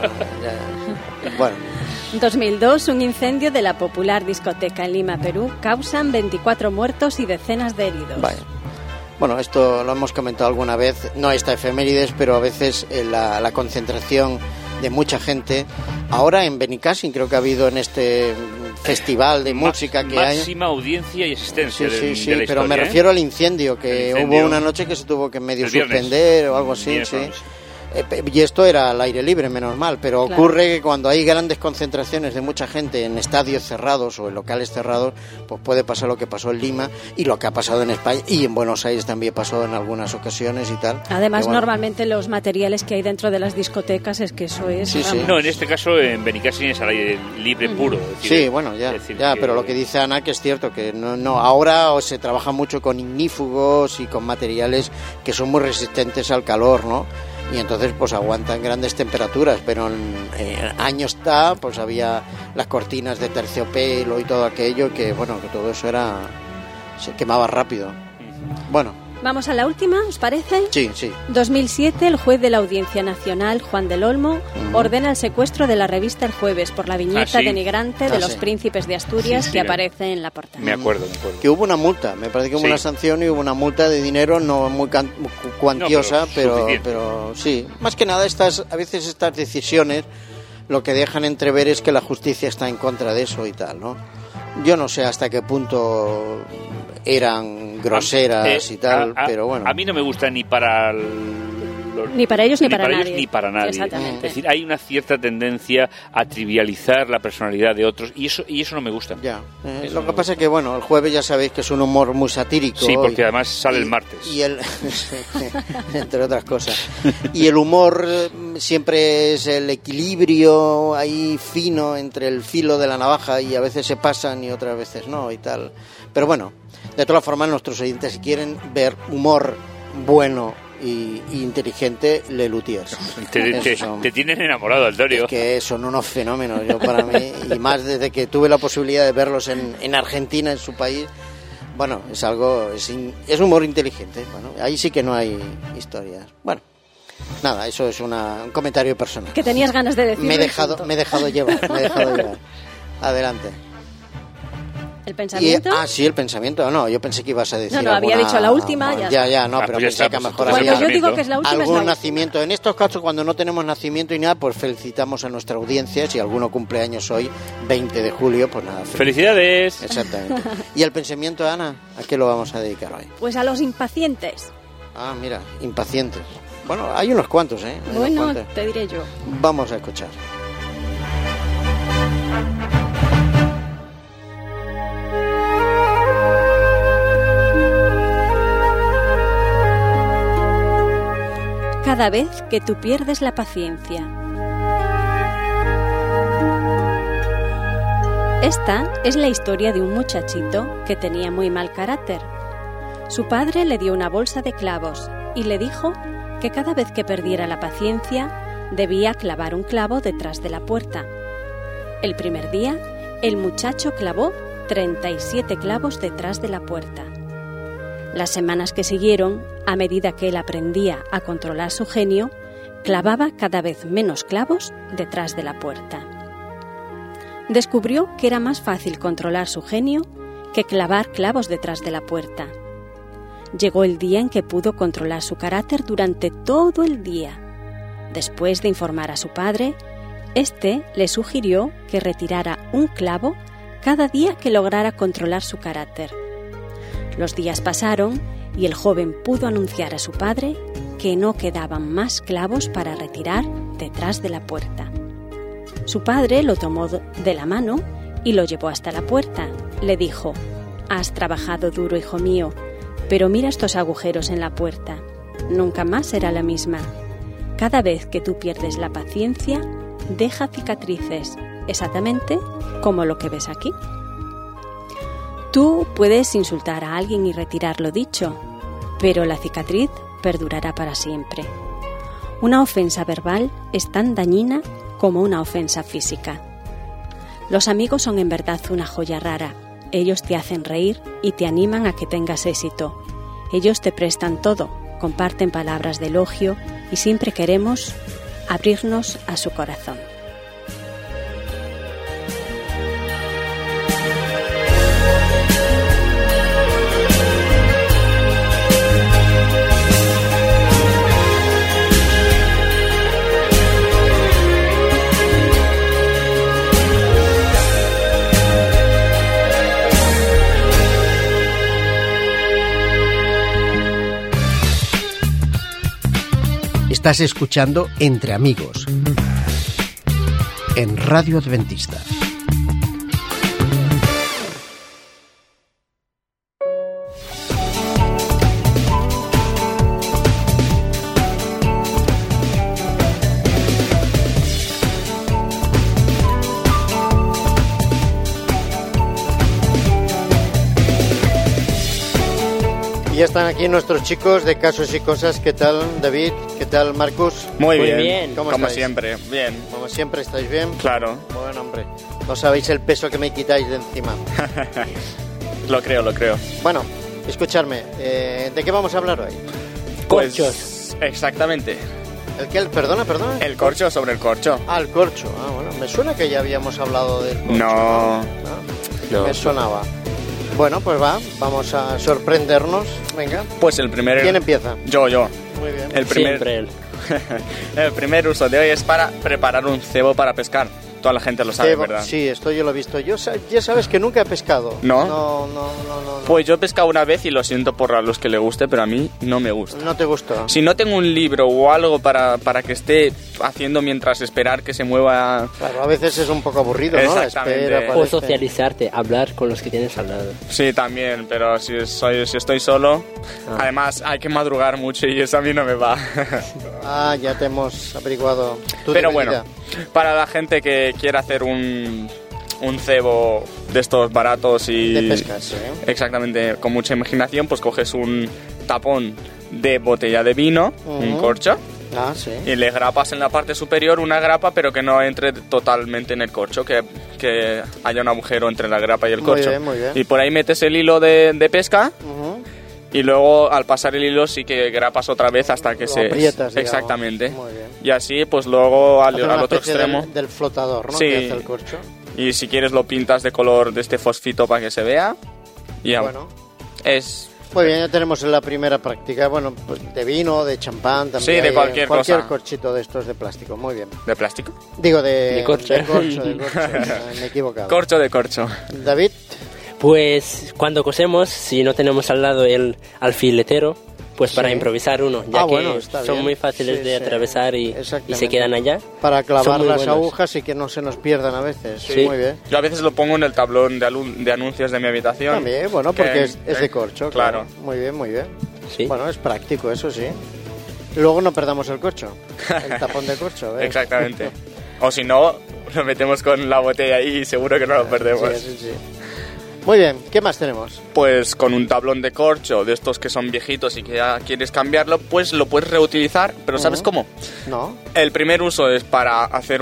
Ya. Bueno. 2002, un incendio de la popular discoteca en Lima, Perú, causan 24 muertos y decenas de heridos. Vale. Bueno, esto lo hemos comentado alguna vez, no esta efemérides, pero a veces la concentración de mucha gente. Ahora en Benicàssim creo que ha habido en este festival de música que hay... Máxima audiencia y asistencia de la historia, pero me refiero al incendio, que hubo una noche que se tuvo que medio suspender o algo así, sí. Y esto era al aire libre, menos mal, pero claro, ocurre que cuando hay grandes concentraciones de mucha gente en estadios cerrados o en locales cerrados, pues puede pasar lo que pasó en Lima y lo que ha pasado en España, y en Buenos Aires también pasó en algunas ocasiones y tal. Además, normalmente los materiales que hay dentro de las discotecas es que eso es... Sí. No, en este caso en Benicàssim es al aire libre puro. Sí, bueno, ya, pero lo que dice Ana, que es cierto, que no ahora se trabaja mucho con ignífugos y con materiales que son muy resistentes al calor, ¿no? Y entonces pues aguantan grandes temperaturas, pero en años pues había las cortinas de terciopelo y todo aquello que, bueno, que todo eso se quemaba rápido. Bueno. Vamos a la última, ¿os parece? Sí. 2007, el juez de la Audiencia Nacional, Juan del Olmo, ordena el secuestro de la revista El Jueves por la viñeta denigrante de los príncipes de Asturias que aparece en la portada. Me acuerdo. Que hubo una multa, me parece que hubo una sanción y hubo una multa de dinero no muy cuantiosa, pero sí. Más que nada a veces estas decisiones lo que dejan entrever es que la justicia está en contra de eso y tal, ¿no? Yo no sé hasta qué punto eran groseras y tal, pero bueno. A mí no me gusta ni para ellos ni para nadie. Ni para nadie. Exactamente. Es decir, hay una cierta tendencia a trivializar la personalidad de otros y eso no me gusta. Ya. Lo que pasa es que, bueno, el jueves ya sabéis que es un humor muy satírico. Sí, porque además sale el martes. Entre otras cosas. Y el humor siempre es el equilibrio ahí fino entre el filo de la navaja, y a veces se pasan y otras veces no y tal. Pero bueno, de todas formas, nuestros oyentes, si quieren ver humor bueno y inteligente, Le Luthiers. Te tienen enamorado, Antonio. Es que son unos fenómenos, yo para mí, y más desde que tuve la posibilidad de verlos en Argentina, en su país. Bueno, es humor inteligente. Bueno, ahí sí que no hay historias. Bueno, nada, eso es un comentario personal. Que tenías ganas de decirlo. Me he dejado llevar. Adelante. ¿El pensamiento? Sí, el pensamiento. No, yo pensé que ibas a decir No, había dicho la última. Ya, no, pero pues pensé que a lo mejor Cuando había yo digo que es la última, algún es la nacimiento. En estos casos, cuando no tenemos nacimiento y nada, pues felicitamos a nuestra audiencia. Si alguno cumpleaños hoy, 20 de julio, pues nada. ¡Felicidades! Exactamente. ¿Y el pensamiento, Ana? ¿A qué lo vamos a dedicar hoy? Pues a los impacientes. Ah, mira, impacientes. Bueno, hay unos cuantos, ¿eh? Hay Bueno, unos cuantos. te diré yo. Vamos a escuchar. Cada vez que tú pierdes la paciencia. Esta es la historia de un muchachito que tenía muy mal carácter. Su padre le dio una bolsa de clavos y le dijo que cada vez que perdiera la paciencia debía clavar un clavo detrás de la puerta. El primer día, el muchacho clavó 37 clavos detrás de la puerta. Las semanas que siguieron, a medida que él aprendía a controlar su genio, clavaba cada vez menos clavos detrás de la puerta. Descubrió que era más fácil controlar su genio que clavar clavos detrás de la puerta. Llegó el día en que pudo controlar su carácter durante todo el día. Después de informar a su padre, este le sugirió que retirara un clavo cada día que lograra controlar su carácter. Los días pasaron y el joven pudo anunciar a su padre que no quedaban más clavos para retirar detrás de la puerta. Su padre lo tomó de la mano y lo llevó hasta la puerta. Le dijo: «Has trabajado duro, hijo mío, pero mira estos agujeros en la puerta. Nunca más será la misma. Cada vez que tú pierdes la paciencia, deja cicatrices, exactamente como lo que ves aquí». Tú puedes insultar a alguien y retirar lo dicho, pero la cicatriz perdurará para siempre. Una ofensa verbal es tan dañina como una ofensa física. Los amigos son en verdad una joya rara. Ellos te hacen reír y te animan a que tengas éxito. Ellos te prestan todo, comparten palabras de elogio y siempre queremos abrirnos a su corazón. Estás escuchando Entre Amigos en Radio Adventista. Y ya están aquí nuestros chicos de Casos y Cosas. ¿Qué tal, David? ¿Qué tal, Marcus? Muy bien. ¿Cómo como estáis? siempre, bien. Como siempre, ¿estáis bien? Claro. Bueno, hombre, no sabéis el peso que me quitáis de encima. Lo creo. Bueno, escuchadme, ¿de qué vamos a hablar hoy? Pues, Corchos. Exactamente. ¿El qué? Perdona. El corcho sobre el corcho. Ah, el corcho. Ah, bueno, me suena que ya habíamos hablado del corcho. No. Me sonaba. Bueno, pues vamos a sorprendernos. Venga. Pues el primer... ¿Quién empieza? Yo. Muy bien. Siempre él. El primer uso de hoy es para preparar un cebo para pescar. Toda la gente lo sabe, Cebo, ¿verdad? Sí, esto yo lo he visto. Ya sabes que nunca he pescado. ¿No? No. Pues yo he pescado una vez y lo siento por a los que le guste, pero a mí no me gusta. ¿No te gustó? Si no tengo un libro o algo para que esté haciendo mientras esperar que se mueva... Claro, a veces es un poco aburrido, ¿no? La Exactamente. espera, O parece. socializarte, hablar con los que tienes al lado. Sí, también, pero si estoy solo... Ah. Además, hay que madrugar mucho y eso a mí no me va. Ah, ya te hemos averiguado tu Pero debilidad. bueno, para la gente que quiera hacer un cebo de estos baratos y... De pescas, ¿eh? Exactamente, con mucha imaginación, pues coges un tapón de botella de vino, un corcho, Ah, sí. y le grapas en la parte superior una grapa, pero que no entre totalmente en el corcho, que haya un agujero entre la grapa y el Muy corcho. bien, muy bien. Y por ahí metes el hilo de pesca. Ujú. Y luego al pasar el hilo sí que grapas otra vez hasta que Lo se... aprietas, digamos. Exactamente. Muy bien. Y así pues luego al Hacer una otro especie extremo... del flotador, ¿no? Sí. Que hace el corcho. Y si quieres lo pintas de color de este fosfito para que se vea. Y ya. Bueno. Es... Muy bien, ya tenemos la primera práctica, bueno, pues de vino, de champán, también. Sí, de cualquier cosa. Corchito de estos de plástico, muy bien. ¿De plástico? Digo, de corcho. de corcho, me he equivocado. Corcho de corcho. David, Pues cuando cosemos, si no tenemos al lado el alfiletero, pues para Sí. improvisar uno, ya que bueno, está son bien. muy fáciles Sí, de sí. atravesar y Exactamente. se quedan allá. para clavar Son muy las buenos. agujas y que no se nos pierdan a veces. Sí. Muy bien. Yo a veces lo pongo en el tablón de anuncios de mi habitación. También, bueno, que- porque es de corcho, claro. Claro. Muy bien, muy bien. Sí. Bueno, es práctico, eso sí. Luego no perdamos el corcho, el tapón de corcho. ¿ves? Exactamente. O si no, lo metemos con la botella ahí y seguro que no lo perdemos. Sí, sí, sí. Muy bien, ¿qué más tenemos? Pues con un tablón de corcho de estos que son viejitos y que ya quieres cambiarlo, pues lo puedes reutilizar, pero ¿sabes cómo? ¿No? El primer uso es para hacer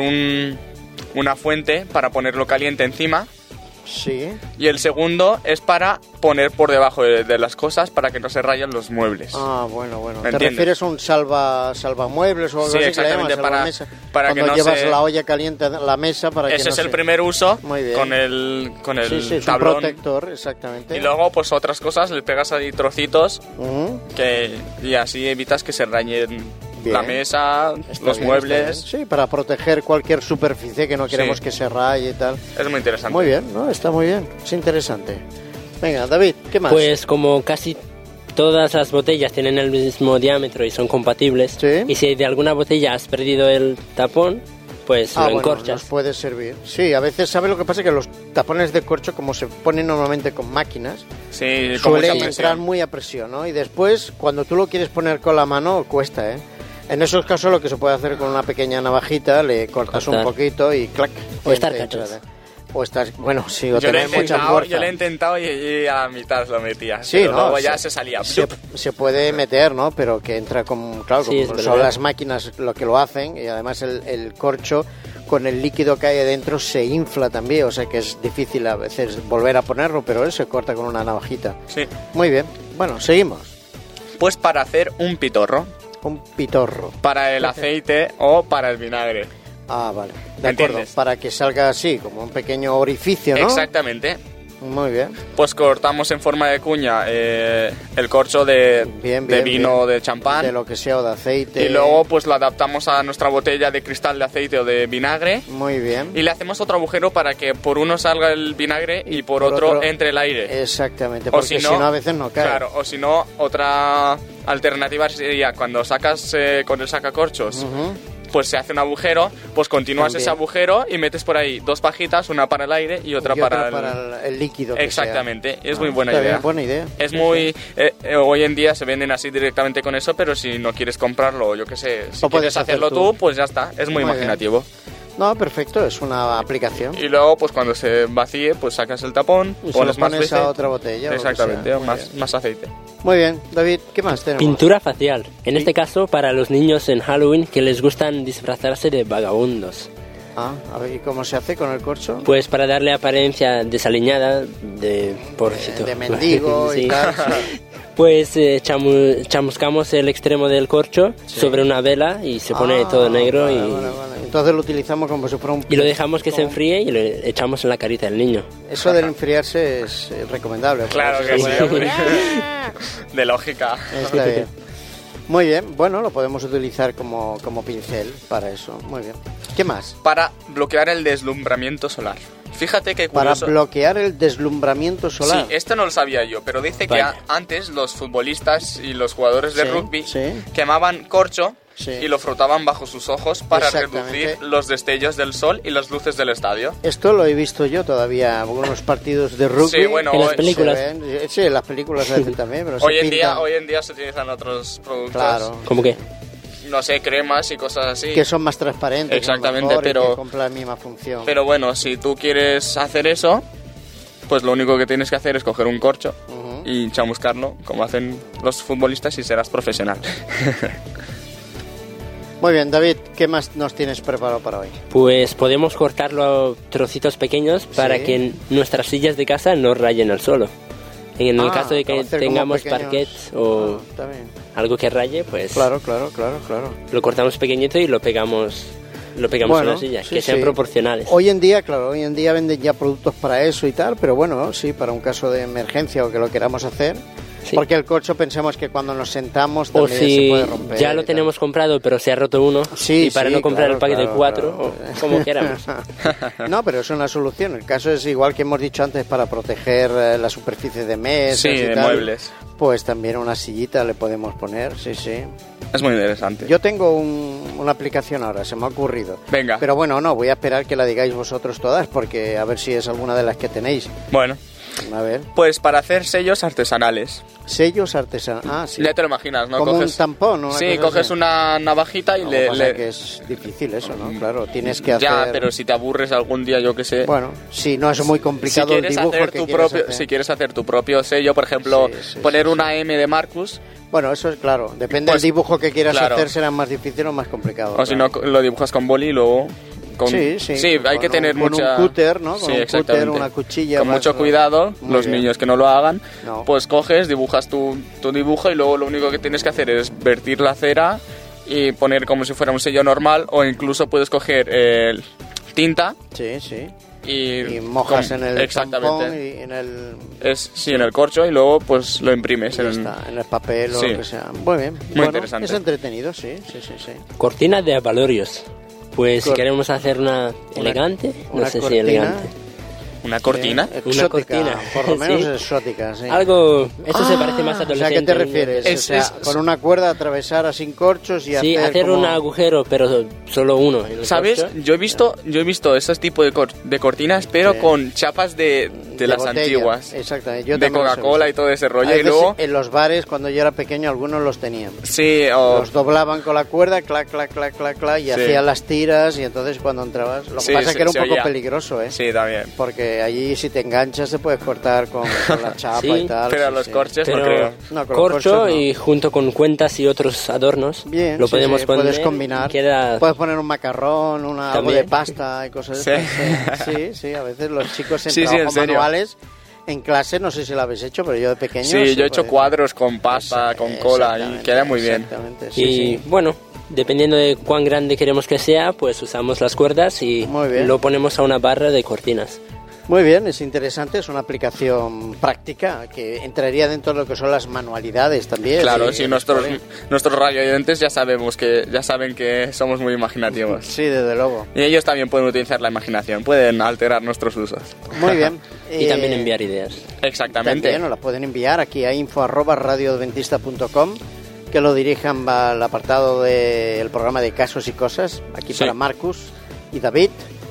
una fuente para ponerlo caliente encima, Sí. y el segundo es para poner por debajo de las cosas para que no se rayen los muebles. Ah, bueno, bueno. ¿Te ¿Entiendes? refieres a un salvamuebles o algo Sí, así? exactamente, Que le llamas, para- salvamesa? para que Cuando no llevas se- la olla caliente a la mesa para que Ese no es el se- primer uso Muy bien. con el Sí, sí, es un tablón. protector, exactamente. Y luego pues otras cosas, le pegas ahí trocitos Ujú. y así evitas que se rayen Bien. la mesa, Está los bien, muebles. está bien. Sí, para proteger cualquier superficie que no queremos Sí. que se raye y tal. Es muy interesante. Muy bien, ¿no? Está muy bien. Es interesante. Venga, David, ¿qué más? Pues como casi todas las botellas tienen el mismo diámetro y son compatibles, Sí. y si de alguna botella has perdido el tapón, pues lo bueno, encorchas. nos puede servir. Sí, a veces, ¿sabes lo que pasa? Que los tapones de corcho, como se ponen normalmente con máquinas, Sí, con mucha suelen presión. entrar muy a presión, ¿no? Y después, cuando tú lo quieres poner con la mano, cuesta, ¿eh? En esos casos lo que se puede hacer con una pequeña navajita, le cortas un Cortar. poquito y clac. O y estar entra, cachos. O estás, bueno, sí, o Yo lo he tener mucha fuerza. yo lo he intentado y a la mitad lo metía. Sí, pero ¿no? luego ya se salía. Se puede meter, ¿no? Pero que entra con... Claro, Sí, como es son verdad. las máquinas lo que lo hacen y además el corcho con el líquido que hay dentro se infla también, o sea que es difícil a veces volver a ponerlo, pero él se corta con una navajita. Sí. Muy bien, bueno, seguimos. Pues para hacer un pitorro, Un pitorro. para el aceite o para el vinagre. Ah, vale. De ¿Me acuerdo, entiendes? para que salga así, como un pequeño orificio, ¿no? Exactamente. Muy bien. Pues cortamos en forma de cuña el corcho de Bien, de bien, vino o bien. de champán. De lo que sea o de aceite. Y luego pues lo adaptamos a nuestra botella de cristal de aceite o de vinagre. Muy bien. Y le hacemos otro agujero para que por uno salga el vinagre y por otro entre el aire. Exactamente, O porque si no a veces no cae. Claro, o si no, otra alternativa sería cuando sacas con el sacacorchos, Ujú. pues se hace un agujero, pues continúas También. ese agujero y metes por ahí dos pajitas, una para el aire y otra Y para, el líquido. que Exactamente, sea. es muy Ah, buena está idea. bien, buena idea. Es Sí, muy... sí. hoy en día se venden así directamente con eso, pero si no quieres comprarlo, o yo qué sé, si Lo puedes quieres hacerlo hacer tú. tú, pues ya está, es muy Muy imaginativo. No, perfecto, es una aplicación. Y luego, pues cuando se vacíe, pues sacas el tapón, Y se pones lo más pones veces. a otra botella. o lo que Exactamente, sea. Muy más, bien. más aceite. Muy bien, David, ¿qué más tenemos? Pintura facial. En este caso, para los niños en Halloween que les gustan disfrazarse de vagabundos. Ah, a ver, ¿y cómo se hace con el corcho? Pues para darle apariencia desaliñada, de pobrecito. De mendigo y Sí. tal. Pues chamuscamos el extremo del corcho sobre una vela y se pone Ah, todo negro vale, y, vale, vale. Entonces lo utilizamos como si fuera un... y lo dejamos que se como- enfríe y lo echamos en la carita del niño. Eso del enfriarse es recomendable. Claro porque que se sí, puede- hombre. De lógica. Está bien. Muy bien, bueno, lo podemos utilizar como pincel para eso. Muy bien. ¿Qué más? Para bloquear el deslumbramiento solar. Fíjate que Para curioso. bloquear el deslumbramiento solar. Sí, esto no lo sabía yo, pero dice Vaya. que antes los futbolistas y los jugadores de Sí, rugby sí. quemaban corcho Sí. y lo frotaban bajo sus ojos para Exactamente. reducir los destellos del sol y las luces del estadio. Esto lo he visto yo todavía, algunos partidos de rugby. Sí, bueno, En las hoy- películas. Se ven, sí, en las películas a veces también, pero Hoy se en pintan, día se utilizan otros productos, Claro, ¿Cómo que? no sé, cremas y cosas así. que son más transparentes. Exactamente, a lo mejor, y pero- que cumplen la misma función. Pero bueno, si tú quieres hacer eso, pues lo único que tienes que hacer es coger un corcho Ujú. y chamuscarlo, como hacen los futbolistas, y serás profesional. Muy bien, David, ¿qué más nos tienes preparado para hoy? Pues podemos cortarlo a trocitos pequeños para Sí. que nuestras sillas de casa no rayen al suelo. En el Ah, caso de para que hacer como tengamos pequeños- parquet o Está bien. algo que raye, pues Claro. lo cortamos pequeñito y lo pegamos lo pegamos Bueno, en la silla, sí, que sean sí. proporcionales. Hoy en día, claro, hoy en día venden ya productos para eso y tal, pero bueno, sí, para un caso de emergencia o que lo queramos hacer, Sí. porque el corcho pensemos que cuando nos sentamos O también se si puede romper. ya lo y tal. tenemos comprado pero se ha roto uno, Sí, y para sí, no comprar claro, el paquete claro, de 4, claro. o como queramos. No, pero es una solución. El caso es igual que hemos dicho antes para proteger la superficie de mesas Sí, y de tal, muebles. pues también una sillita le podemos poner, sí, sí. Es muy interesante. Yo tengo una aplicación ahora, se me ha ocurrido. Venga. Pero bueno, no, voy a esperar que la digáis vosotros todas, porque a ver si es alguna de las que tenéis. Bueno, A ver, pues para hacer sellos artesanales. sellos artesanales. Ah, sí. Ya te lo imaginas, ¿no? Como Coges- un tampón, una Sí, cosa coges así. una navajita y No, le... pasa le- que es difícil eso, ¿no? Claro, tienes que hacer... Ya, pero si te aburres algún día, yo qué sé... Bueno, si no es muy si complicado el quieres, dibujo hacer que tu quieres propio, hacer. si quieres hacer tu propio sello, por ejemplo, Sí, sí, poner sí, una M de Marcus, Bueno, eso es claro. Depende Pues, del dibujo que quieras claro. hacer, será más difícil o más complicado. o si no, claro. lo dibujas con boli y luego... Con... Sí, sí. hay que Con tener con mucha... un cúter, ¿no? Con Sí, un cúter, exactamente. una cuchilla. Con vas- mucho cuidado, Muy los bien. niños que no lo hagan, No. pues coges, dibujas tu dibujo y luego lo único que tienes que hacer es vertir la cera y poner como si fuera un sello normal, o incluso puedes coger tinta Sí, sí. y mojas con- en el exactamente. tampón y en el... Sí, en el corcho, y luego pues lo imprimes. Ya está, en el papel o Sí. lo que sea. Muy bien. Muy Bueno, interesante. Es entretenido, sí, sí, sí, sí. Cortina de abalorios. Pues si Cor- queremos hacer una elegante, una no sé si cortina. elegante. Una cortina. Sí, Una exótica, cortina. por lo menos Sí. exótica, sí. Algo, eso se parece más O sea, ¿a adolescente. qué te refieres? Es- o sea, es- con una cuerda atravesar sin corchos y Sí, hacer como... un agujero, pero solo uno. en el ¿Sabes? corcho. Yo he visto ese tipo de cortinas, pero Sí. con chapas de las botella. antiguas. Exactamente. Yo De también los he Coca-Cola y visto. todo ese A rollo. Y veces luego, en los bares, cuando yo era pequeño, algunos los tenían. sí, o... Los doblaban con la cuerda, clac, clac, clac, clac, clac, y Sí. hacían las tiras, y entonces cuando entrabas... Lo que Sí, pasa es que era un se poco oía. peligroso, ¿eh? Sí, también. Porque allí si te enganchas te puedes cortar con la chapa Sí, y tal. Pero sí, los sí. corches no Pero creo. No, con los corcho corchos no. y junto con cuentas y otros adornos, Bien, lo sí, podemos sí, poner. puedes combinar. Queda... Puedes poner un macarrón, algo También. de pasta y cosas Sí. así. Sí, sí, a veces los chicos en Sí, sí, en trabajos serio. manuales, en clase, no sé si lo habéis hecho, pero yo de pequeño... Sí, yo he hecho pues, cuadros con pasta, con cola, y exactamente, queda muy bien. Exactamente, sí, Y sí. bueno, dependiendo de cuán grande queremos que sea, pues usamos las cuerdas y Muy bien. lo ponemos a una barra de cortinas. Muy bien, es interesante, es una aplicación práctica que entraría dentro de lo que son las manualidades también. Claro, Sí, sí, nuestros vale. radioyentes ya saben que somos muy imaginativos. Sí, desde luego. Y ellos también pueden utilizar la imaginación, pueden alterar nuestros usos. Muy bien. Y también enviar ideas. Exactamente. También nos las pueden enviar aquí a info@radioadventista.com, que lo dirijan al apartado del programa de casos y cosas, aquí Sí. para Marcus y David,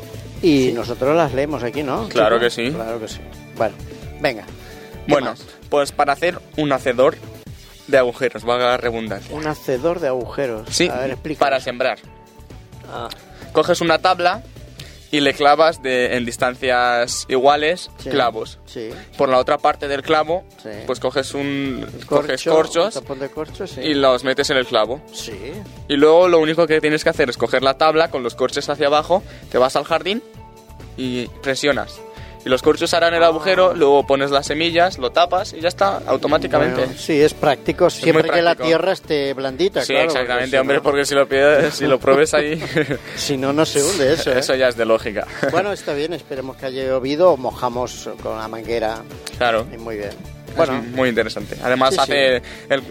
y nosotros las leemos aquí, ¿no? Claro chicos? que sí. Claro que sí. Bueno, venga. ¿Qué Bueno, más? pues para hacer un hacedor de agujeros, valga la redundancia. Un hacedor de agujeros. Sí, A ver, explica. para sembrar. Ah, Coges una tabla y le clavas en distancias iguales Sí. clavos. Sí. Por la otra parte del clavo, Sí. pues coges Un corchos un tapón de corcho, sí. y los metes en el clavo. Sí. Y luego lo único que tienes que hacer es coger la tabla con los corches hacia abajo, te vas al jardín y presionas. Y los corchos harán el agujero, luego pones las semillas, lo tapas y ya está, automáticamente. Bueno, sí, es práctico, siempre muy que la práctico. tierra esté blandita, Sí, claro. exactamente, porque hombre, porque si lo pruebes ahí, si no, no se hunde eso, ¿eh? eso ya es de lógica. Bueno, está bien, esperemos que haya llovido o mojamos con la manguera. Claro, Y muy bien. bueno, Bueno, muy interesante. Además Sí, hace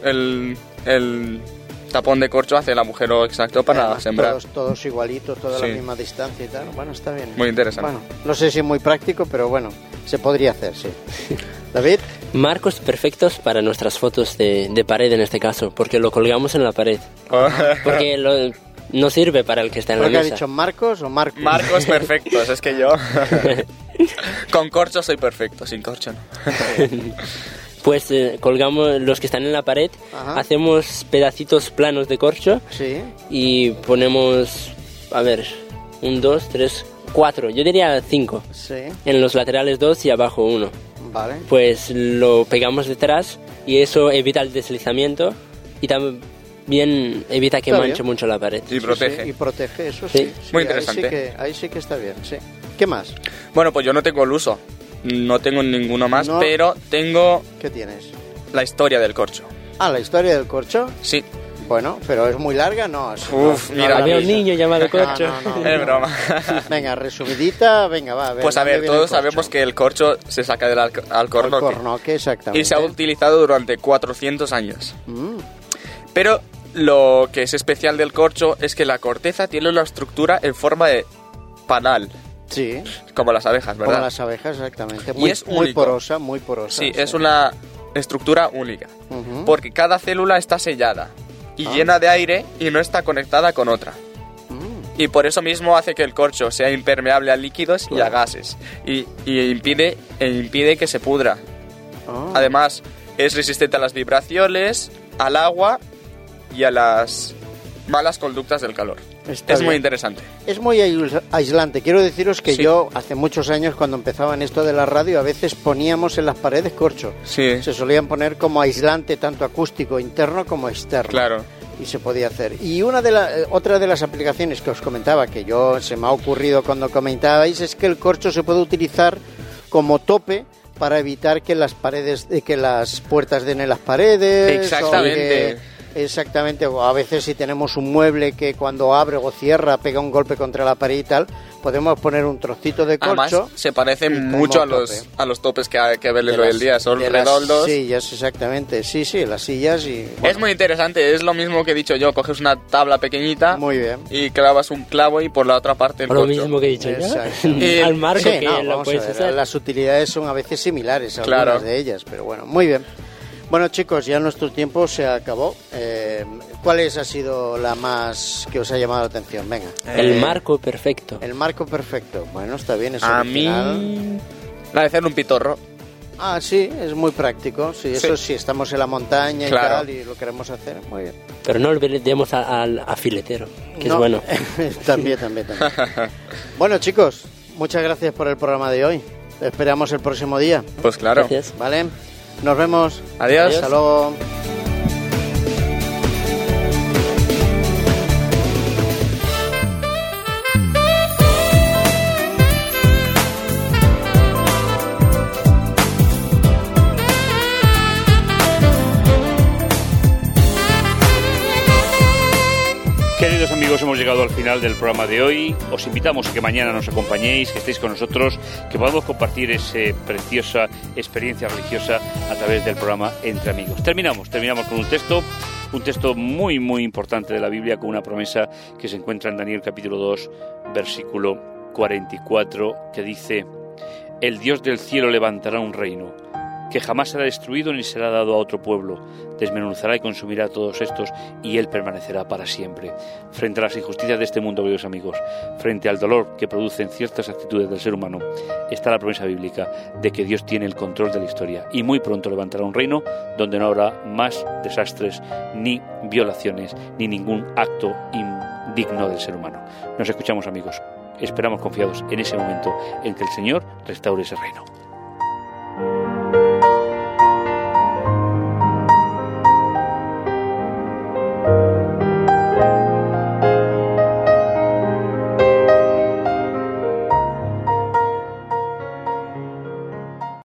el tapón de corcho, hace el agujero exacto para además, sembrar. todos igualitos, toda Sí. la misma distancia y tal. Bueno, está bien. Muy interesante. Bueno, no sé si es muy práctico, pero bueno, se podría hacer, sí. David, marcos perfectos para nuestras fotos de pared en este caso, porque lo colgamos en la pared. Porque no sirve para el que está en la ¿pero qué ha mesa. dicho? ¿Marcos o Marcos? Marcos perfectos, es que yo con corcho soy perfecto, sin corcho no. Pues colgamos los que están en la pared, Ajá. hacemos pedacitos planos de corcho Sí, y ponemos, a ver, 1, 2, 3, 4, yo diría 5. sí, En los laterales 2 y abajo 1. vale. Pues lo pegamos detrás y eso evita el deslizamiento y también evita que Está manche bien. mucho la pared. Y protege. Sí, y protege, eso Sí. sí. Muy Sí, interesante. Ahí sí que está bien, sí. ¿Qué más? Bueno, pues yo no tengo el uso, no tengo ninguno más, No. pero tengo ¿Qué tienes? la historia del corcho. Ah, la historia del corcho. Sí, Bueno, pero es muy larga, ¿no? Uf, mira, Había un niño llamado corcho. No. Es broma. Venga, resumidita, venga, va. Pues a ver, todos sabemos que el corcho se saca del alcornoque. Alcornoque, exactamente. Y se ha utilizado durante 400 años. Mm. Pero lo que es especial del corcho es que la corteza tiene una estructura en forma de panal, Sí, como las abejas, ¿verdad? como las abejas, exactamente. Y es muy único. porosa, muy porosa. Sí, es una estructura única. Ujú. Porque cada célula está sellada y Ah. llena de aire y no está conectada con otra. Mm. Y por eso mismo hace que el corcho sea impermeable a líquidos y a Claro. gases. Y impide que se pudra. Ah. Además, es resistente a las vibraciones, al agua y a las malas conductas del calor. Está Es muy bien. interesante. Es muy aislante. Quiero deciros que Sí. yo, hace muchos años, cuando empezaba en esto de la radio, a veces poníamos en las paredes corcho. Sí, Se solían poner como aislante, tanto acústico interno como externo. claro. Y se podía hacer. Y otra de las aplicaciones que os comentaba, que se me ha ocurrido cuando comentabais, es que el corcho se puede utilizar como tope para evitar que las puertas den en las paredes. Exactamente. Exactamente, o a veces si tenemos un mueble que cuando abre o cierra pega un golpe contra la pared y tal, podemos poner un trocito de corcho. Además, se y parecen como mucho a tope. los topes que ven de hoy en día. Son de las redondos. sillas, exactamente, sí, las sillas y... Es bueno, muy interesante, es lo mismo que he dicho yo. Coges una tabla pequeñita muy bien. y clavas un clavo y por la otra parte el O lo corcho. mismo que he dicho yo. Exacto. Al marco Sí, que no, lo vamos a puedes ver, usar. las utilidades son a veces similares, algunas Claro. de ellas, pero bueno, muy bien. Bueno, chicos, ya nuestro tiempo se acabó. ¿Cuál ha sido la más que os ha llamado la atención? Venga. El marco perfecto. El marco perfecto. Bueno, está bien, es A original. mí... La de hacer un pitorro. Ah, sí, es muy práctico. Sí, eso Sí. sí, estamos en la montaña y Claro. tal y lo queremos hacer. Muy bien. Pero no olvidemos al afiletero, que No, es bueno. también. Bueno, chicos, muchas gracias por el programa de hoy. Te esperamos el próximo día, Pues claro. Gracias. ¿vale? Nos vemos. Adiós. Hasta luego. Queridos amigos, hemos llegado al final del programa de hoy. Os invitamos a que mañana nos acompañéis, que estéis con nosotros, que podamos compartir esa preciosa experiencia religiosa a través del programa Entre Amigos. Terminamos con un texto muy, muy importante de la Biblia, con una promesa que se encuentra en Daniel capítulo 2, versículo 44, que dice: el Dios del cielo levantará un reino que jamás será destruido ni será dado a otro pueblo. Desmenuzará y consumirá a todos estos, y Él permanecerá para siempre. Frente a las injusticias de este mundo, queridos amigos, frente al dolor que producen ciertas actitudes del ser humano, está la promesa bíblica de que Dios tiene el control de la historia y muy pronto levantará un reino donde no habrá más desastres, ni violaciones, ni ningún acto indigno del ser humano. Nos escuchamos, amigos. Esperamos confiados en ese momento en que el Señor restaure ese reino.